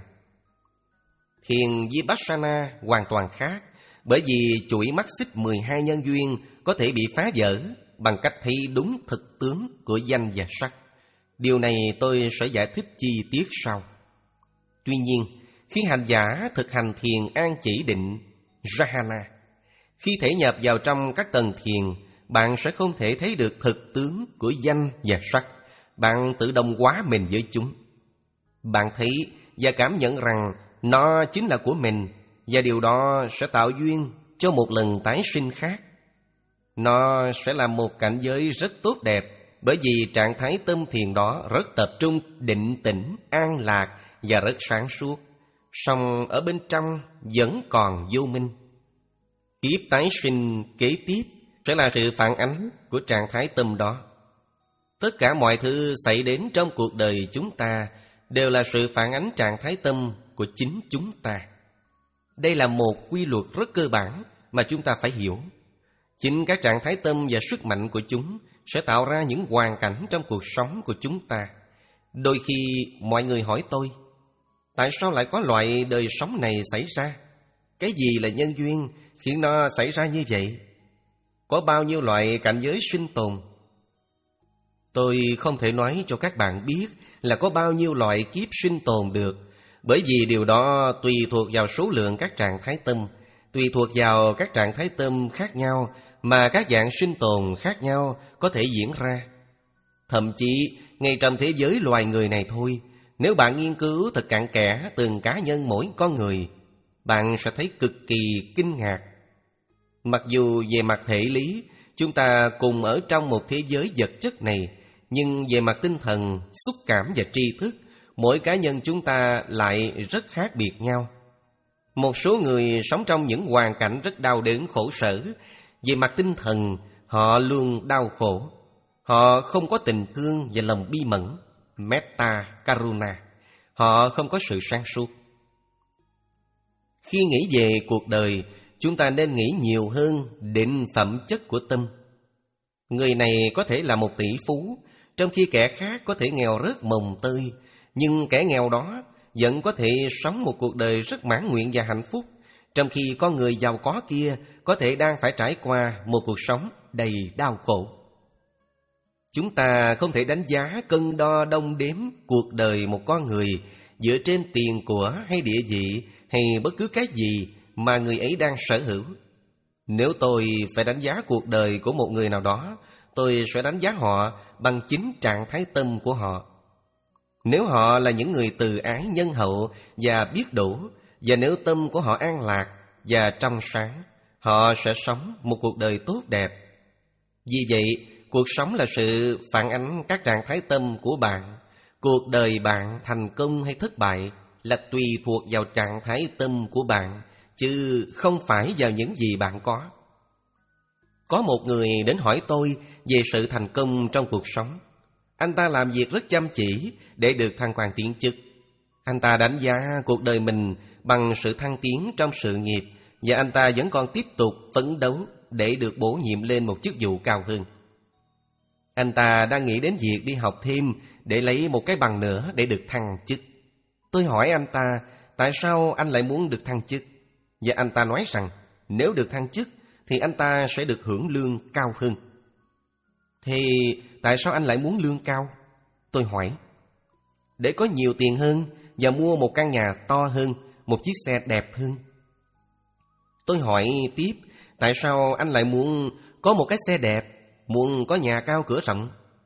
Thiền Vipassana hoàn toàn khác, bởi vì chuỗi mắt xích mười hai nhân duyên có thể bị phá vỡ bằng cách thấy đúng thực tướng của danh và sắc. Điều này tôi sẽ giải thích chi tiết sau. Tuy nhiên, khi hành giả thực hành thiền an chỉ định, Jhana, khi thể nhập vào trong các tầng thiền, bạn sẽ không thể thấy được thực tướng của danh và sắc. Bạn tự đồng hóa mình với chúng. Bạn thấy và cảm nhận rằng nó chính là của mình, và điều đó sẽ tạo duyên cho một lần tái sinh khác. Nó sẽ là một cảnh giới rất tốt đẹp, bởi vì trạng thái tâm thiền đó rất tập trung, định tĩnh, an lạc và rất sáng suốt. Song ở bên trong vẫn còn vô minh. Kiếp tái sinh kế tiếp sẽ là sự phản ánh của trạng thái tâm đó. Tất cả mọi thứ xảy đến trong cuộc đời chúng ta đều là sự phản ánh trạng thái tâm của chính chúng ta. Đây là một quy luật rất cơ bản mà chúng ta phải hiểu. Chính các trạng thái tâm và sức mạnh của chúng sẽ tạo ra những hoàn cảnh trong cuộc sống của chúng ta. Đôi khi mọi người hỏi tôi, tại sao lại có loại đời sống này xảy ra? Cái gì là nhân duyên khiến nó xảy ra như vậy? Có bao nhiêu loại cảnh giới sinh tồn? Tôi không thể nói cho các bạn biết là có bao nhiêu loại kiếp sinh tồn được, bởi vì điều đó tùy thuộc vào số lượng các trạng thái tâm, tùy thuộc vào các trạng thái tâm khác nhau mà các dạng sinh tồn khác nhau có thể diễn ra. Thậm chí, ngay trong thế giới loài người này thôi, nếu bạn nghiên cứu thật cặn kẽ từng cá nhân mỗi con người, bạn sẽ thấy cực kỳ kinh ngạc. Mặc dù về mặt thể lý, chúng ta cùng ở trong một thế giới vật chất này, nhưng về mặt tinh thần, xúc cảm và tri thức, mỗi cá nhân chúng ta lại rất khác biệt nhau. Một số người sống trong những hoàn cảnh rất đau đớn khổ sở. Về mặt tinh thần, họ luôn đau khổ. Họ không có tình thương và lòng bi mẫn, Metta, Karuna. Họ không có sự sáng suốt. Khi nghĩ về cuộc đời, chúng ta nên nghĩ nhiều hơn định phẩm chất của tâm. Người này có thể là một tỷ phú, trong khi kẻ khác có thể nghèo rớt mồng tơi. Nhưng kẻ nghèo đó vẫn có thể sống một cuộc đời rất mãn nguyện và hạnh phúc, trong khi con người giàu có kia có thể đang phải trải qua một cuộc sống đầy đau khổ. Chúng ta không thể đánh giá, cân đo đong đếm cuộc đời một con người dựa trên tiền của hay địa vị hay bất cứ cái gì mà người ấy đang sở hữu. Nếu tôi phải đánh giá cuộc đời của một người nào đó, tôi sẽ đánh giá họ bằng chính trạng thái tâm của họ. Nếu họ là những người từ ái nhân hậu và biết đủ, và nếu tâm của họ an lạc và trong sáng, họ sẽ sống một cuộc đời tốt đẹp. Vì vậy, cuộc sống là sự phản ánh các trạng thái tâm của bạn. Cuộc đời bạn thành công hay thất bại là tùy thuộc vào trạng thái tâm của bạn, chứ không phải vào những gì bạn có. Có một người đến hỏi tôi về sự thành công trong cuộc sống. Anh ta làm việc rất chăm chỉ để được thăng quan tiến chức. Anh ta đánh giá cuộc đời mình bằng sự thăng tiến trong sự nghiệp, và anh ta vẫn còn tiếp tục phấn đấu để được bổ nhiệm lên một chức vụ cao hơn. Anh ta đang nghĩ đến việc đi học thêm để lấy một cái bằng nữa để được thăng chức. Tôi hỏi anh ta, tại sao anh lại muốn được thăng chức? Và anh ta nói rằng nếu được thăng chức thì anh ta sẽ được hưởng lương cao hơn. Thì tại sao anh lại muốn lương cao? Tôi hỏi. Để có nhiều tiền hơn và mua một căn nhà to hơn, một chiếc xe đẹp hơn. Tôi hỏi tiếp, tại sao anh lại muốn có một cái xe đẹp, muốn có nhà cao cửa rộng?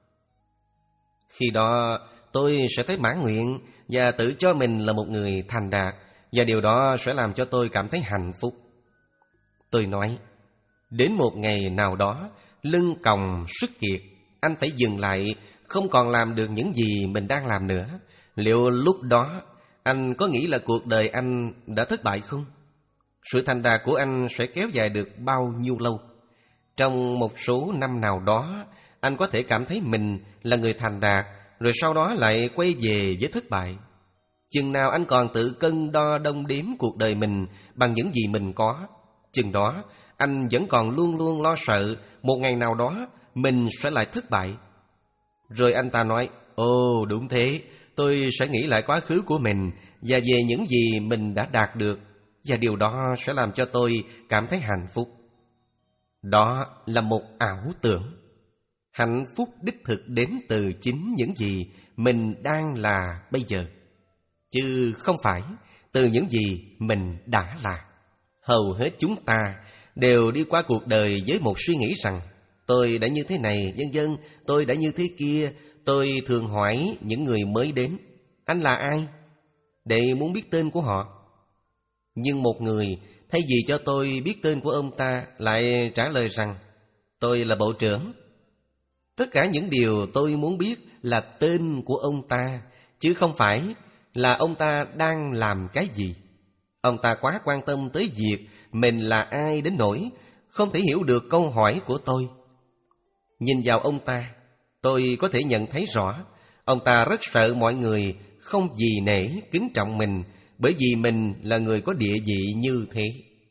Khi đó tôi sẽ thấy mãn nguyện và tự cho mình là một người thành đạt, và điều đó sẽ làm cho tôi cảm thấy hạnh phúc. Tôi nói, đến một ngày nào đó, lưng còng sức kiệt, anh phải dừng lại, không còn làm được những gì mình đang làm nữa. Liệu lúc đó anh có nghĩ là cuộc đời anh đã thất bại không? Sự thành đạt của anh sẽ kéo dài được bao nhiêu lâu? Trong một số năm nào đó, anh có thể cảm thấy mình là người thành đạt, rồi sau đó lại quay về với thất bại. Chừng nào anh còn tự cân đo đong đếm cuộc đời mình bằng những gì mình có, chừng đó anh vẫn còn luôn luôn lo sợ một ngày nào đó mình sẽ lại thất bại. Rồi anh ta nói, ồ đúng thế, tôi sẽ nghĩ lại quá khứ của mình và về những gì mình đã đạt được, và điều đó sẽ làm cho tôi cảm thấy hạnh phúc. Đó là một ảo tưởng. Hạnh phúc đích thực đến từ chính những gì mình đang là bây giờ, chứ không phải từ những gì mình đã là. Hầu hết chúng ta đều đi qua cuộc đời với một suy nghĩ rằng tôi đã như thế này, vân vân, tôi đã như thế kia. Tôi thường hỏi những người mới đến, anh là ai? Để muốn biết tên của họ. Nhưng một người thay vì cho tôi biết tên của ông ta lại trả lời rằng tôi là bộ trưởng. Tất cả những điều tôi muốn biết là tên của ông ta, chứ không phải là ông ta đang làm cái gì. Ông ta quá quan tâm tới việc mình là ai đến nỗi không thể hiểu được câu hỏi của tôi. Nhìn vào ông ta, tôi có thể nhận thấy rõ ông ta rất sợ mọi người không vì nể kính trọng mình, bởi vì mình là người có địa vị như thế.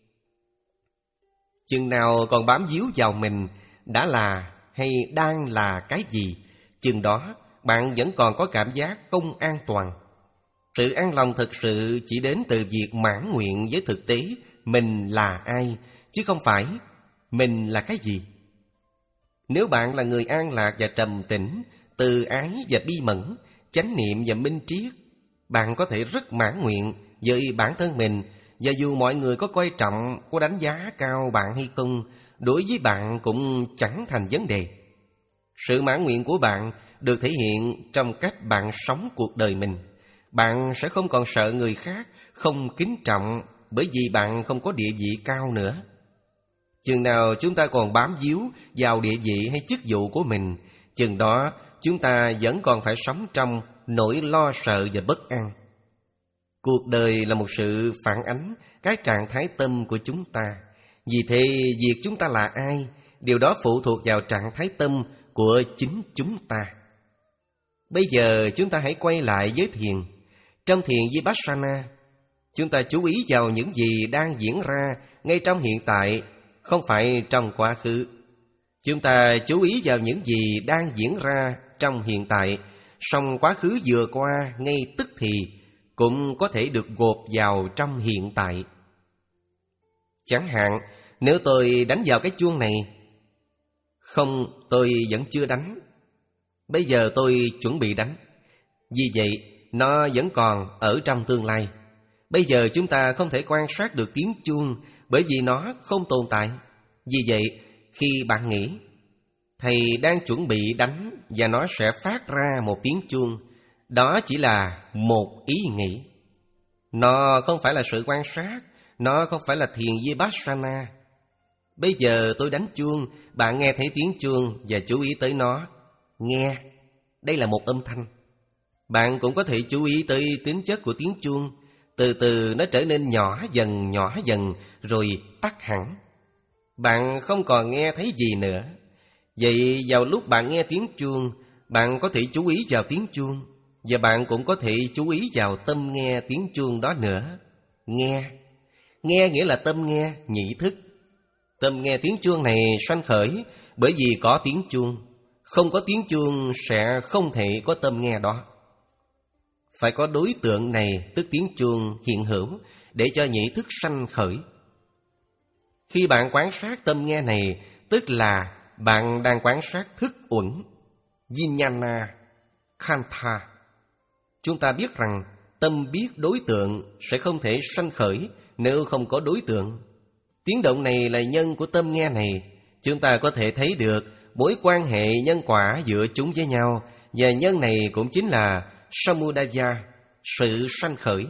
Chừng nào còn bám víu vào mình đã là hay đang là cái gì, chừng đó bạn vẫn còn có cảm giác không an toàn. Sự an lòng thực sự chỉ đến từ việc mãn nguyện với thực tế mình là ai, chứ không phải mình là cái gì. Nếu bạn là người an lạc và trầm tĩnh, từ ái và bi mẫn, chánh niệm và minh triết, bạn có thể rất mãn nguyện với bản thân mình, và dù mọi người có coi trọng, có đánh giá cao bạn hay không, đối với bạn cũng chẳng thành vấn đề. Sự mãn nguyện của bạn được thể hiện trong cách bạn sống cuộc đời mình. Bạn sẽ không còn sợ người khác không kính trọng bởi vì bạn không có địa vị cao nữa. Chừng nào chúng ta còn bám víu vào địa vị hay chức vụ của mình, chừng đó chúng ta vẫn còn phải sống trong nỗi lo sợ và bất an. Cuộc đời là một sự phản ánh cái trạng thái tâm của chúng ta. Vì thế, việc chúng ta là ai, điều đó phụ thuộc vào trạng thái tâm của chính chúng ta. Bây giờ chúng ta hãy quay lại với thiền. Trong thiền Vipassana, chúng ta chú ý vào những gì đang diễn ra ngay trong hiện tại, không phải trong quá khứ. Chúng ta chú ý vào những gì đang diễn ra trong hiện tại, song quá khứ vừa qua ngay tức thì cũng có thể được gộp vào trong hiện tại. Chẳng hạn, nếu tôi đánh vào cái chuông này, không, tôi vẫn chưa đánh. Bây giờ tôi chuẩn bị đánh. Vì vậy, nó vẫn còn ở trong tương lai. Bây giờ chúng ta không thể quan sát được tiếng chuông bởi vì nó không tồn tại. Vì vậy, khi bạn nghĩ thầy đang chuẩn bị đánh và nó sẽ phát ra một tiếng chuông, đó chỉ là một ý nghĩ. Nó không phải là sự quan sát, nó không phải là thiền Vipassana. Bây giờ tôi đánh chuông, bạn nghe thấy tiếng chuông và chú ý tới nó. Nghe, đây là một âm thanh. Bạn cũng có thể chú ý tới tính chất của tiếng chuông. Từ từ nó trở nên nhỏ dần nhỏ dần rồi tắt hẳn. Bạn không còn nghe thấy gì nữa. Vậy vào lúc bạn nghe tiếng chuông, bạn có thể chú ý vào tiếng chuông, và bạn cũng có thể chú ý vào tâm nghe tiếng chuông đó nữa. Nghe, nghe nghĩa là tâm nghe, nhị thức. Tâm nghe tiếng chuông này sanh khởi bởi vì có tiếng chuông. Không có tiếng chuông sẽ không thể có tâm nghe đó. Phải có đối tượng này, tức tiếng chuông hiện hữu, để cho nhĩ thức sanh khởi. Khi bạn quan sát tâm nghe này, tức là bạn đang quan sát thức uẩn, Vijnana, Khandha. Chúng ta biết rằng tâm biết đối tượng sẽ không thể sanh khởi nếu không có đối tượng. Tiếng động này là nhân của tâm nghe này. Chúng ta có thể thấy được mối quan hệ nhân quả giữa chúng với nhau, và nhân này cũng chính là Samudaya, sự sanh khởi.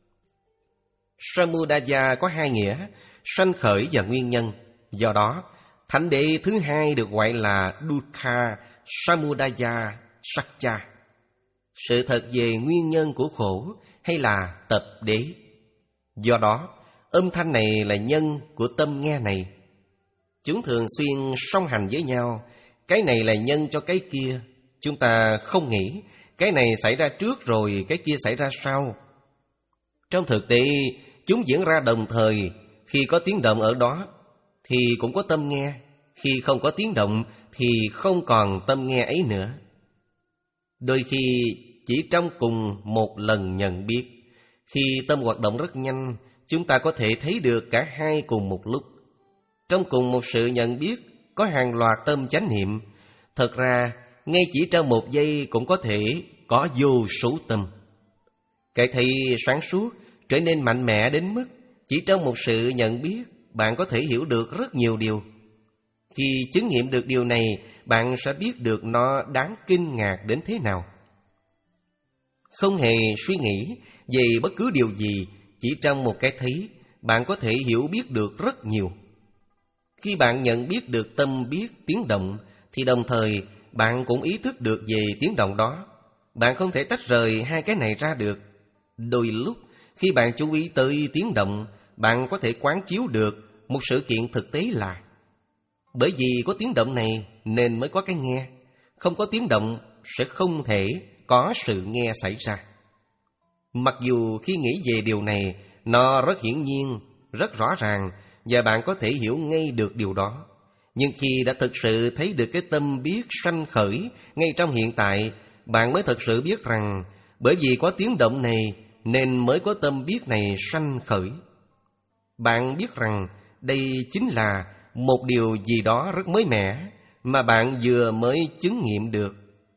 Samudaya có hai nghĩa, sanh khởi và nguyên nhân. Do đó, thánh đế thứ hai được gọi là Dukkha Samudaya Satcha, sự thật về nguyên nhân của khổ, hay là tập đế. Do đó, âm thanh này là nhân của tâm nghe này. Chúng thường xuyên song hành với nhau. Cái này là nhân cho cái kia. Chúng ta không nghĩ cái này xảy ra trước rồi cái kia xảy ra sau. Trong thực tế, chúng diễn ra đồng thời. Khi có tiếng động ở đó thì cũng có tâm nghe. Khi không có tiếng động thì không còn tâm nghe ấy nữa. Đôi khi chỉ trong cùng một lần nhận biết, khi tâm hoạt động rất nhanh, chúng ta có thể thấy được cả hai cùng một lúc. Trong cùng một sự nhận biết có hàng loạt tâm chánh niệm. Thật ra, ngay chỉ trong một giây cũng có thể có vô số tâm. Cái thấy sáng suốt trở nên mạnh mẽ đến mức chỉ trong một sự nhận biết, bạn có thể hiểu được rất nhiều điều. Khi chứng nghiệm được điều này, bạn sẽ biết được nó đáng kinh ngạc đến thế nào. Không hề suy nghĩ về bất cứ điều gì, chỉ trong một cái thấy, bạn có thể hiểu biết được rất nhiều. Khi bạn nhận biết được tâm biết tiếng động, thì đồng thời bạn cũng ý thức được về tiếng động đó. Bạn không thể tách rời hai cái này ra được. Đôi lúc, khi bạn chú ý tới tiếng động, bạn có thể quán chiếu được một sự kiện thực tế là bởi vì có tiếng động này nên mới có cái nghe. Không có tiếng động sẽ không thể có sự nghe xảy ra. Mặc dù khi nghĩ về điều này, nó rất hiển nhiên, rất rõ ràng, và bạn có thể hiểu ngay được điều đó. Nhưng khi đã thực sự thấy được cái tâm biết sanh khởi ngay trong hiện tại, bạn mới thực sự biết rằng bởi vì có tiếng động này nên mới có tâm biết này sanh khởi. Bạn biết rằng đây chính là một điều gì đó rất mới mẻ mà bạn vừa mới chứng nghiệm được.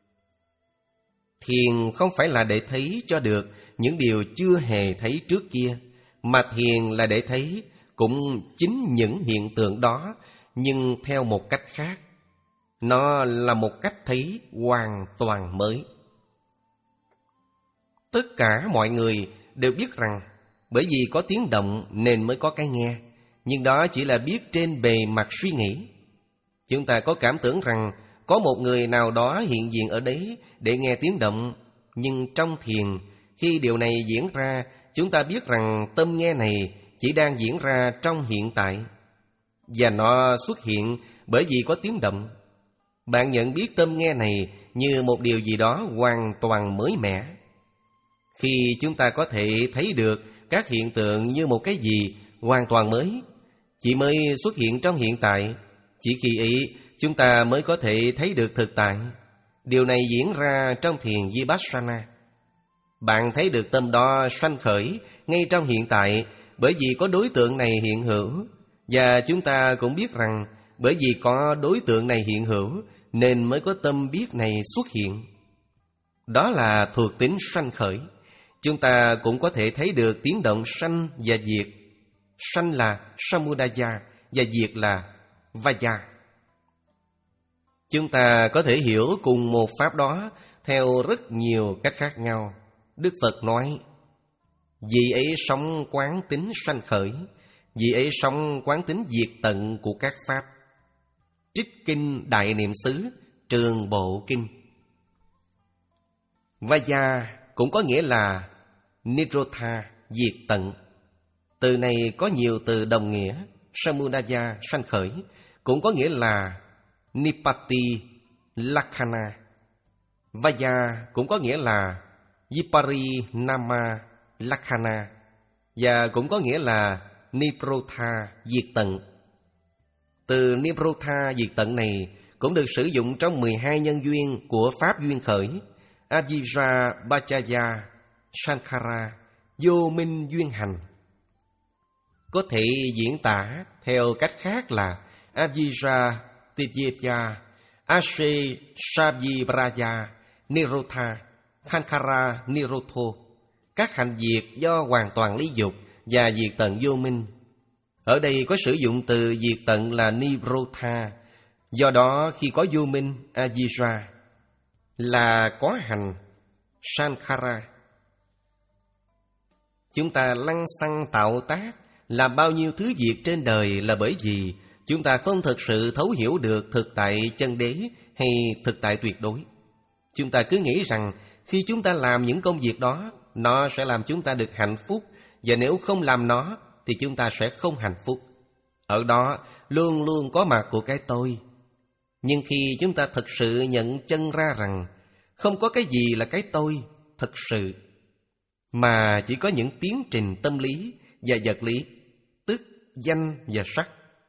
Thiền không phải là để thấy cho được những điều chưa hề thấy trước kia, mà thiền là để thấy cũng chính những hiện tượng đó, nhưng theo một cách khác. Nó là một cách thấy hoàn toàn mới. Tất cả mọi người đều biết rằng bởi vì có tiếng động nên mới có cái nghe, nhưng đó chỉ là biết trên bề mặt suy nghĩ. Chúng ta có cảm tưởng rằng có một người nào đó hiện diện ở đấy để nghe tiếng động, nhưng trong thiền, khi điều này diễn ra, chúng ta biết rằng tâm nghe này chỉ đang diễn ra trong hiện tại, và nó xuất hiện bởi vì có tiếng động. Bạn nhận biết tâm nghe này như một điều gì đó hoàn toàn mới mẻ. Khi chúng ta có thể thấy được các hiện tượng như một cái gì hoàn toàn mới, chỉ mới xuất hiện trong hiện tại, chỉ khi ấy chúng ta mới có thể thấy được thực tại. Điều này diễn ra trong thiền Vipassana. Bạn thấy được tâm đó sanh khởi ngay trong hiện tại bởi vì có đối tượng này hiện hữu. Và chúng ta cũng biết rằng bởi vì có đối tượng này hiện hữu nên mới có tâm biết này xuất hiện. Đó là thuộc tính sanh khởi. Chúng ta cũng có thể thấy được tiếng động sanh và diệt. Sanh là Samudaya và diệt là Vaya. Chúng ta có thể hiểu cùng một pháp đó theo rất nhiều cách khác nhau. Đức Phật nói, vì ấy sống quán tính sanh khởi, vì ấy sống quán tính diệt tận của các pháp. Trích Kinh Đại Niệm xứ, Trường Bộ Kinh. Vaya cũng có nghĩa là Nirodha, diệt tận. Từ này có nhiều từ đồng nghĩa. Samudaya, sanh khởi, cũng có nghĩa là Nipati, Lakkhana. Vaya cũng có nghĩa là Viparinama, Lakkhana, và cũng có nghĩa là Nirodha, diệt tận. Từ Nirodha, diệt tận này cũng được sử dụng trong mười hai nhân duyên của Pháp duyên khởi, Avijja Bhajaya Sankhara, vô minh duyên hành. Có thể diễn tả theo cách khác là Avijja Tivyaya Ase Savibraya Nirodha Sankhara Nirodho, các hành diệt do hoàn toàn lý dục và diệt tận vô minh. Ở đây có sử dụng từ diệt tận là Nirodha. Do đó khi có vô minh, Avijja là có hành, Sankhara. Chúng ta lăng xăng tạo tác, làm bao nhiêu thứ việc trên đời là bởi vì chúng ta không thực sự thấu hiểu được thực tại chân đế hay thực tại tuyệt đối. Chúng ta cứ nghĩ rằng khi chúng ta làm những công việc đó, nó sẽ làm chúng ta được hạnh phúc, và nếu không làm nó thì chúng ta sẽ không hạnh phúc. Ở đó luôn luôn có mặt của cái tôi. Nhưng khi chúng ta thực sự nhận chân ra rằng không có cái gì là cái tôi thực sự, mà chỉ có những tiến trình tâm lý và vật lý, tức danh và sắc,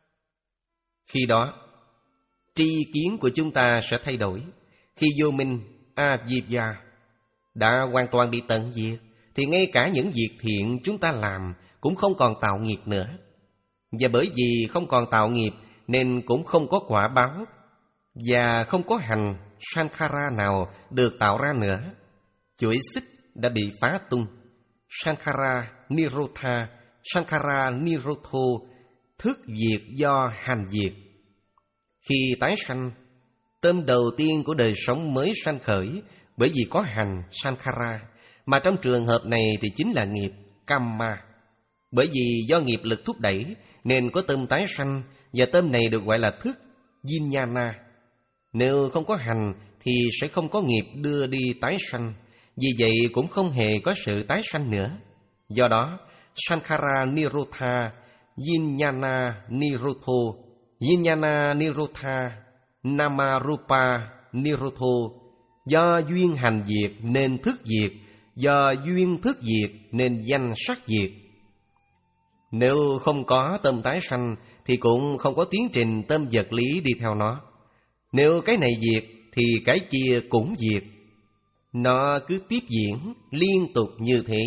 khi đó tri kiến của chúng ta sẽ thay đổi. Khi vô minh, Avijja, đã hoàn toàn bị tận diệt, thì ngay cả những việc thiện chúng ta làm cũng không còn tạo nghiệp nữa. Và bởi vì không còn tạo nghiệp nên cũng không có quả báo, và không có hành Sankhara nào được tạo ra nữa. Chuỗi xích đã bị phá tung. Sankhara Nirodha, Sankhara Nirodho, thức diệt do hành diệt. Khi tái sanh, tâm đầu tiên của đời sống mới sanh khởi bởi vì có hành Sankhara, mà trong trường hợp này thì chính là nghiệp Kamma. Bởi vì do nghiệp lực thúc đẩy nên có tâm tái sanh, và tâm này được gọi là thức Vijnana. Nếu không có hành thì sẽ không có nghiệp đưa đi tái sanh, vì vậy cũng không hề có sự tái sanh nữa. Do đó, Sankhara Nirodha, Vijnana Nirodho, Vijnana Nirodha, Namarupa Nirodho, do duyên hành diệt nên thức diệt, do duyên thức diệt nên danh sắc diệt. Nếu không có tâm tái sanh thì cũng không có tiến trình tâm vật lý đi theo nó. Nếu cái này diệt thì cái kia cũng diệt. Nó cứ tiếp diễn liên tục như thế.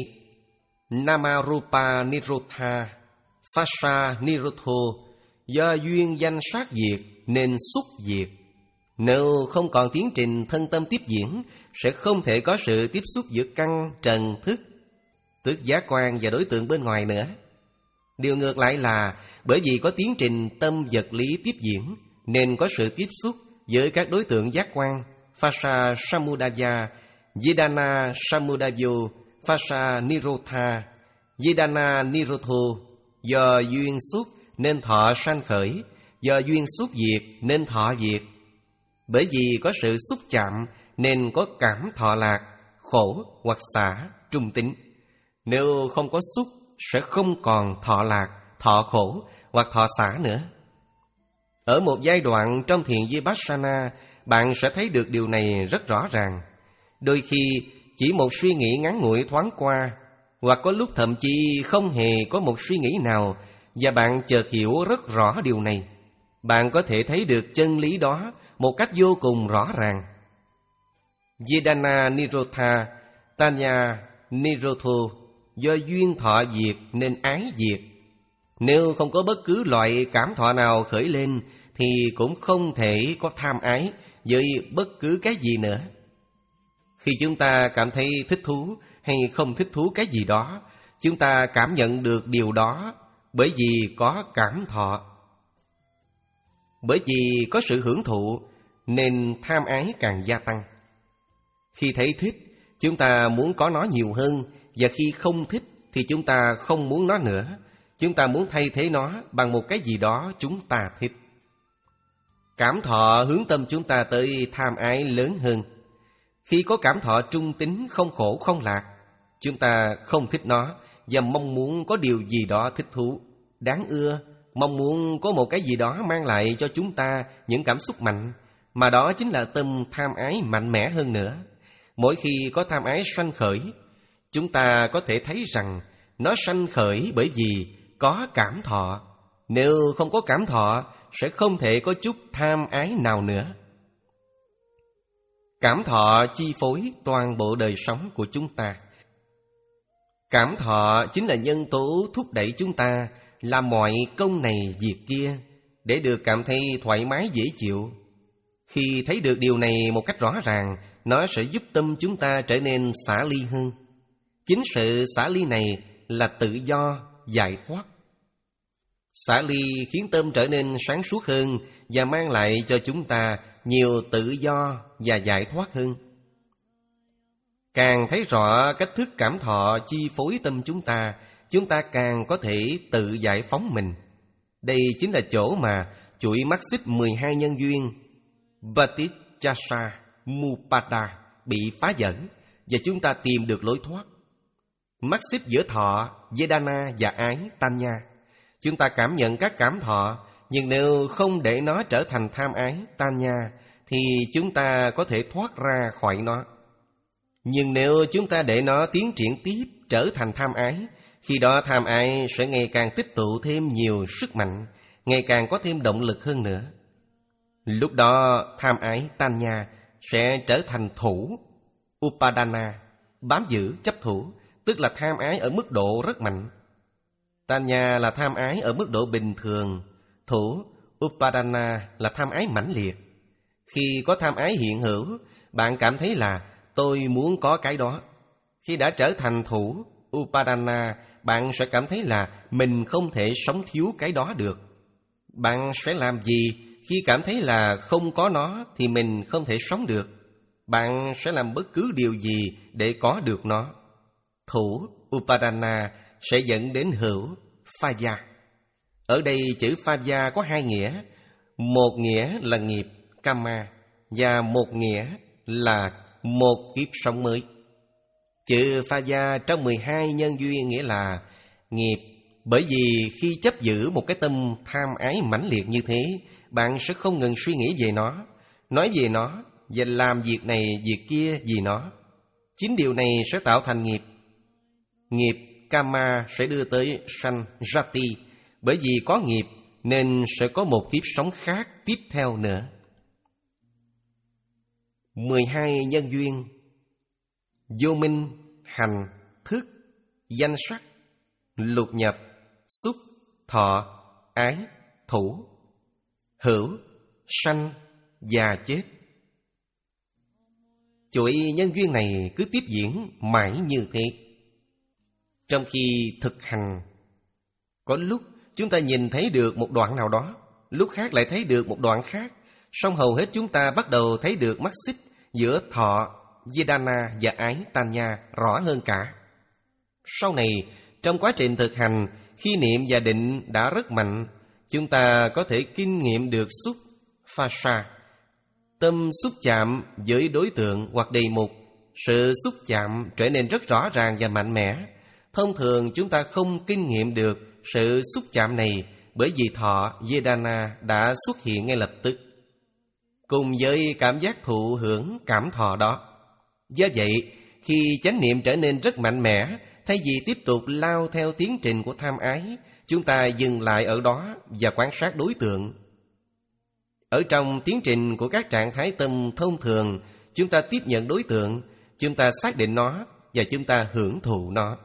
Namarupa Nirodha, Phassa Nirodho, do duyên danh sắc diệt nên xúc diệt. Nếu không còn tiến trình thân tâm tiếp diễn, sẽ không thể có sự tiếp xúc giữa căn, trần, thức, tức giác quan và đối tượng bên ngoài nữa. Điều ngược lại là bởi vì có tiến trình tâm vật lý tiếp diễn nên có sự tiếp xúc với các đối tượng giác quan, Phassa Samudaya, Vedana Samudayo, Phassa Nirodha, Vedana Nirodho, do duyên xúc nên thọ sanh khởi, do duyên xúc diệt nên thọ diệt. Bởi vì có sự xúc chạm nên có cảm thọ lạc, khổ hoặc xả, trung tính. Nếu không có xúc sẽ không còn thọ lạc, thọ khổ hoặc thọ xả nữa. Ở một giai đoạn trong thiền Vipassana, bạn sẽ thấy được điều này rất rõ ràng. Đôi khi chỉ một suy nghĩ ngắn ngủi thoáng qua, hoặc có lúc thậm chí không hề có một suy nghĩ nào, và bạn chợt hiểu rất rõ điều này. Bạn có thể thấy được chân lý đó một cách vô cùng rõ ràng. Vedana Nirodha, Tanya Nirodho, do duyên thọ diệt nên ái diệt. Nếu không có bất cứ loại cảm thọ nào khởi lên thì cũng không thể có tham ái với bất cứ cái gì nữa. Khi chúng ta cảm thấy thích thú hay không thích thú cái gì đó, chúng ta cảm nhận được điều đó bởi vì có cảm thọ. Bởi vì có sự hưởng thụ nên tham ái càng gia tăng. Khi thấy thích, chúng ta muốn có nó nhiều hơn, và khi không thích thì chúng ta không muốn nó nữa. Chúng ta muốn thay thế nó bằng một cái gì đó chúng ta thích. Cảm thọ hướng tâm chúng ta tới tham ái lớn hơn. Khi có cảm thọ trung tính, không khổ không lạc, chúng ta không thích nó và mong muốn có điều gì đó thích thú, đáng ưa, mong muốn có một cái gì đó mang lại cho chúng ta những cảm xúc mạnh, mà đó chính là tâm tham ái mạnh mẽ hơn nữa. Mỗi khi có tham ái sanh khởi, chúng ta có thể thấy rằng nó sanh khởi bởi vì có cảm thọ. Nếu không có cảm thọ sẽ không thể có chút tham ái nào nữa. Cảm thọ chi phối toàn bộ đời sống của chúng ta. Cảm thọ chính là nhân tố thúc đẩy chúng ta làm mọi công này việc kia để được cảm thấy thoải mái dễ chịu. Khi thấy được điều này một cách rõ ràng, nó sẽ giúp tâm chúng ta trở nên xả ly hơn. Chính sự xả ly này là tự do, giải thoát. Xả ly khiến tâm trở nên sáng suốt hơn và mang lại cho chúng ta nhiều tự do và giải thoát hơn. Càng thấy rõ cách thức cảm thọ chi phối tâm chúng ta, chúng ta càng có thể tự giải phóng mình. Đây chính là chỗ mà chuỗi mắt xích mười hai nhân duyên Vatichasa Mupada bị phá vỡ và chúng ta tìm được lối thoát. Mắt xích giữa thọ, Vedana và ái, Tanya. Chúng ta cảm nhận các cảm thọ, nhưng nếu không để nó trở thành tham ái, Tanya, thì chúng ta có thể thoát ra khỏi nó. Nhưng nếu chúng ta để nó tiến triển tiếp trở thành tham ái, khi đó tham ái sẽ ngày càng tích tụ thêm nhiều sức mạnh, ngày càng có thêm động lực hơn nữa. Lúc đó tham ái Tanya sẽ trở thành thủ, Upadana, bám giữ, chấp thủ, tức là tham ái ở mức độ rất mạnh. Tanya là tham ái ở mức độ bình thường, thủ, Upadana là tham ái mãnh liệt. Khi có tham ái hiện hữu, bạn cảm thấy là tôi muốn có cái đó. Khi đã trở thành thủ, Upadana, bạn sẽ cảm thấy là mình không thể sống thiếu cái đó được. Bạn sẽ làm gì khi cảm thấy là không có nó thì mình không thể sống được? Bạn sẽ làm bất cứ điều gì để có được nó. Thủ, Upadana sẽ dẫn đến hữu, Phaya. Ở đây chữ Phaya có hai nghĩa. Một nghĩa là nghiệp, Kama, và một nghĩa là một kiếp sống mới. Chữ Phaya trong mười hai nhân duyên nghĩa là nghiệp. Bởi vì khi chấp giữ một cái tâm tham ái mãnh liệt như thế, bạn sẽ không ngừng suy nghĩ về nó, nói về nó và làm việc này việc kia vì nó. Chính điều này sẽ tạo thành nghiệp. Nghiệp Kama sẽ đưa tới sanh Jati. Bởi vì có nghiệp nên sẽ có một kiếp sống khác tiếp theo nữa. Mười hai nhân duyên: vô minh, hành, thức, danh sắc, lục nhập, xúc, thọ, ái, thủ, hữu, sanh và chết. Chuỗi nhân duyên này cứ tiếp diễn mãi như thế. Trong khi thực hành, có lúc chúng ta nhìn thấy được một đoạn nào đó, lúc khác lại thấy được một đoạn khác. Song hầu hết chúng ta bắt đầu thấy được mắt xích giữa thọ, Vedana và ái, Tanya rõ hơn cả. Sau này, trong quá trình thực hành, khi niệm và định đã rất mạnh, chúng ta có thể kinh nghiệm được xúc, Phasa, tâm xúc chạm với đối tượng hoặc đề mục. Sự xúc chạm trở nên rất rõ ràng và mạnh mẽ. Thông thường chúng ta không kinh nghiệm được sự xúc chạm này bởi vì thọ, Vedana đã xuất hiện ngay lập tức cùng với cảm giác thụ hưởng cảm thọ đó. Do vậy, khi chánh niệm trở nên rất mạnh mẽ, thay vì tiếp tục lao theo tiến trình của tham ái, chúng ta dừng lại ở đó và quan sát đối tượng. Ở trong tiến trình của các trạng thái tâm thông thường, chúng ta tiếp nhận đối tượng, chúng ta xác định nó và chúng ta hưởng thụ nó.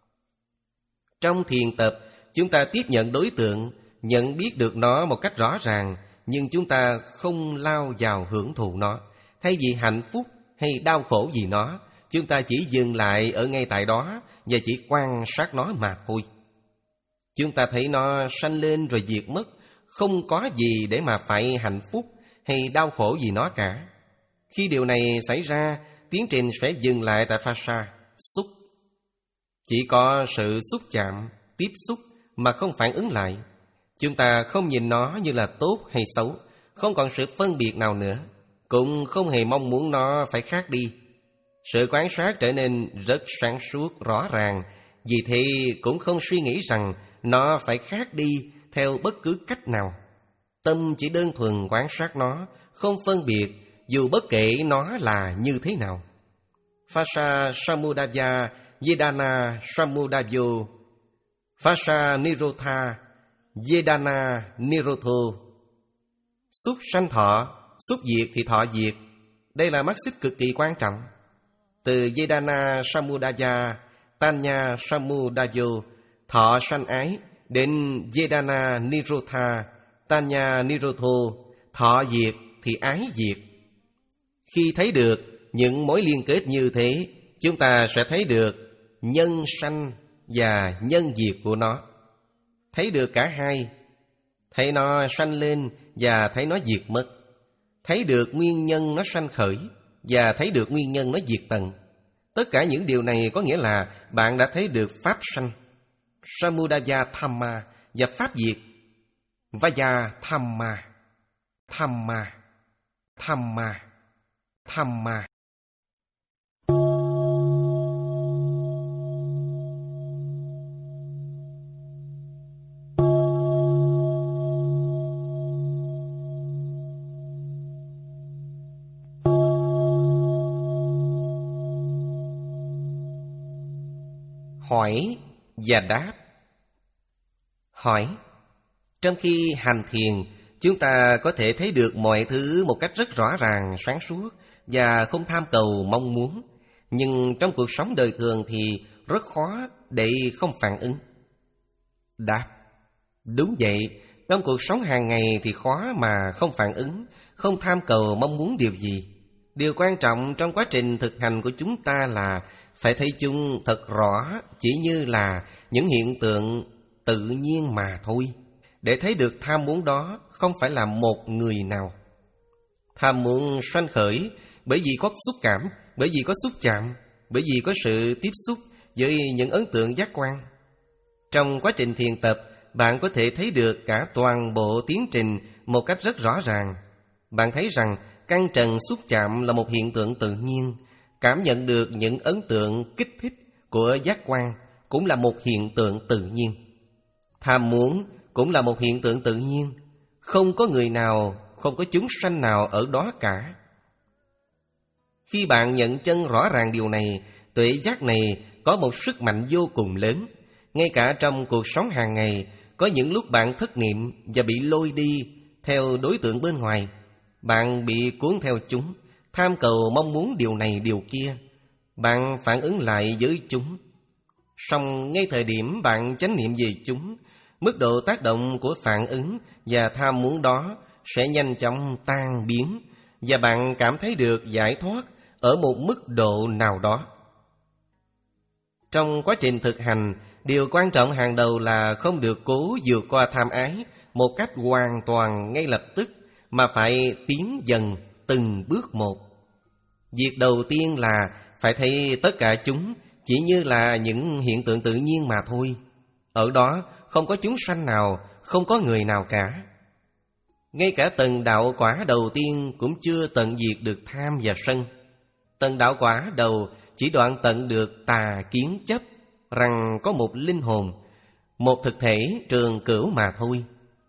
Trong thiền tập, chúng ta tiếp nhận đối tượng, nhận biết được nó một cách rõ ràng, nhưng chúng ta không lao vào hưởng thụ nó. Thay vì hạnh phúc hay đau khổ vì nó, chúng ta chỉ dừng lại ở ngay tại đó và chỉ quan sát nó mà thôi. Chúng ta thấy nó sanh lên rồi diệt mất, không có gì để mà phải hạnh phúc hay đau khổ vì nó cả. Khi điều này xảy ra, tiến trình sẽ dừng lại tại Phasa, xúc. Chỉ có sự xúc chạm, tiếp xúc mà không phản ứng lại. Chúng ta không nhìn nó như là tốt hay xấu, không còn sự phân biệt nào nữa, cũng không hề mong muốn nó phải khác đi. Sự quan sát trở nên rất sáng suốt, rõ ràng. Vì thế cũng không suy nghĩ rằng nó phải khác đi theo bất cứ cách nào. Tâm chỉ đơn thuần quan sát nó, không phân biệt, dù bất kể nó là như thế nào. Phasa Samudaya, Vedana Samudayo, Phasa Nirotha, Vedana Nirotho, Xúc sanh thọ, xúc diệt thì thọ diệt. Đây là mắt xích cực kỳ quan trọng. Từ Vedana Samudaya, Tanya Samudayo, thọ sanh ái, đến Vedana Nirodha, Tanya Nirodho, thọ diệt thì ái diệt. Khi thấy được những mối liên kết như thế, chúng ta sẽ thấy được nhân sanh và nhân diệt của nó. Thấy được cả hai, thấy nó sanh lên và thấy nó diệt mất. Thấy được nguyên nhân nó sanh khởi và thấy được nguyên nhân nó diệt tận. Tất cả những điều này có nghĩa là bạn đã thấy được pháp sanh, Samudaya Thamma, và pháp diệt, Vaya Thamma, Thamma, Thamma, Thamma. Hỏi và đáp. Hỏi: trong khi hành thiền, chúng ta có thể thấy được mọi thứ một cách rất rõ ràng, sáng suốt và không tham cầu mong muốn. Nhưng trong cuộc sống đời thường thì rất khó để không phản ứng. Đáp: đúng vậy, trong cuộc sống hàng ngày thì khó mà không phản ứng, không tham cầu mong muốn điều gì. Điều quan trọng trong quá trình thực hành của chúng ta là phải thấy chúng thật rõ, chỉ như là những hiện tượng tự nhiên mà thôi. Để thấy được tham muốn đó không phải là một người nào. Tham muốn sanh khởi bởi vì có xúc cảm, bởi vì có xúc chạm, bởi vì có sự tiếp xúc với những ấn tượng giác quan. Trong quá trình thiền tập, bạn có thể thấy được cả toàn bộ tiến trình một cách rất rõ ràng. Bạn thấy rằng căn trần xúc chạm là một hiện tượng tự nhiên. Cảm nhận được những ấn tượng kích thích của giác quan cũng là một hiện tượng tự nhiên. Tham muốn cũng là một hiện tượng tự nhiên. Không có người nào, không có chúng sanh nào ở đó cả. Khi bạn nhận chân rõ ràng điều này, tuệ giác này có một sức mạnh vô cùng lớn. Ngay cả trong cuộc sống hàng ngày, có những lúc bạn thất niệm và bị lôi đi theo đối tượng bên ngoài. Bạn bị cuốn theo chúng, tham cầu mong muốn điều này điều kia. Bạn phản ứng lại với chúng. Song ngay thời điểm bạn chánh niệm về chúng, mức độ tác động của phản ứng và tham muốn đó sẽ nhanh chóng tan biến, và bạn cảm thấy được giải thoát ở một mức độ nào đó. Trong quá trình thực hành, điều quan trọng hàng đầu là không được cố vượt qua tham ái một cách hoàn toàn ngay lập tức, mà phải tiến dần từng bước một. Việc đầu tiên là phải thấy tất cả chúng chỉ như là những hiện tượng tự nhiên mà thôi. Ở đó không có chúng sanh nào, không có người nào cả. Ngay cả tầng đạo quả đầu tiên cũng chưa tận diệt được tham và sân. Tầng đạo quả đầu chỉ đoạn tận được tà kiến chấp rằng có một linh hồn, một thực thể trường cửu mà thôi.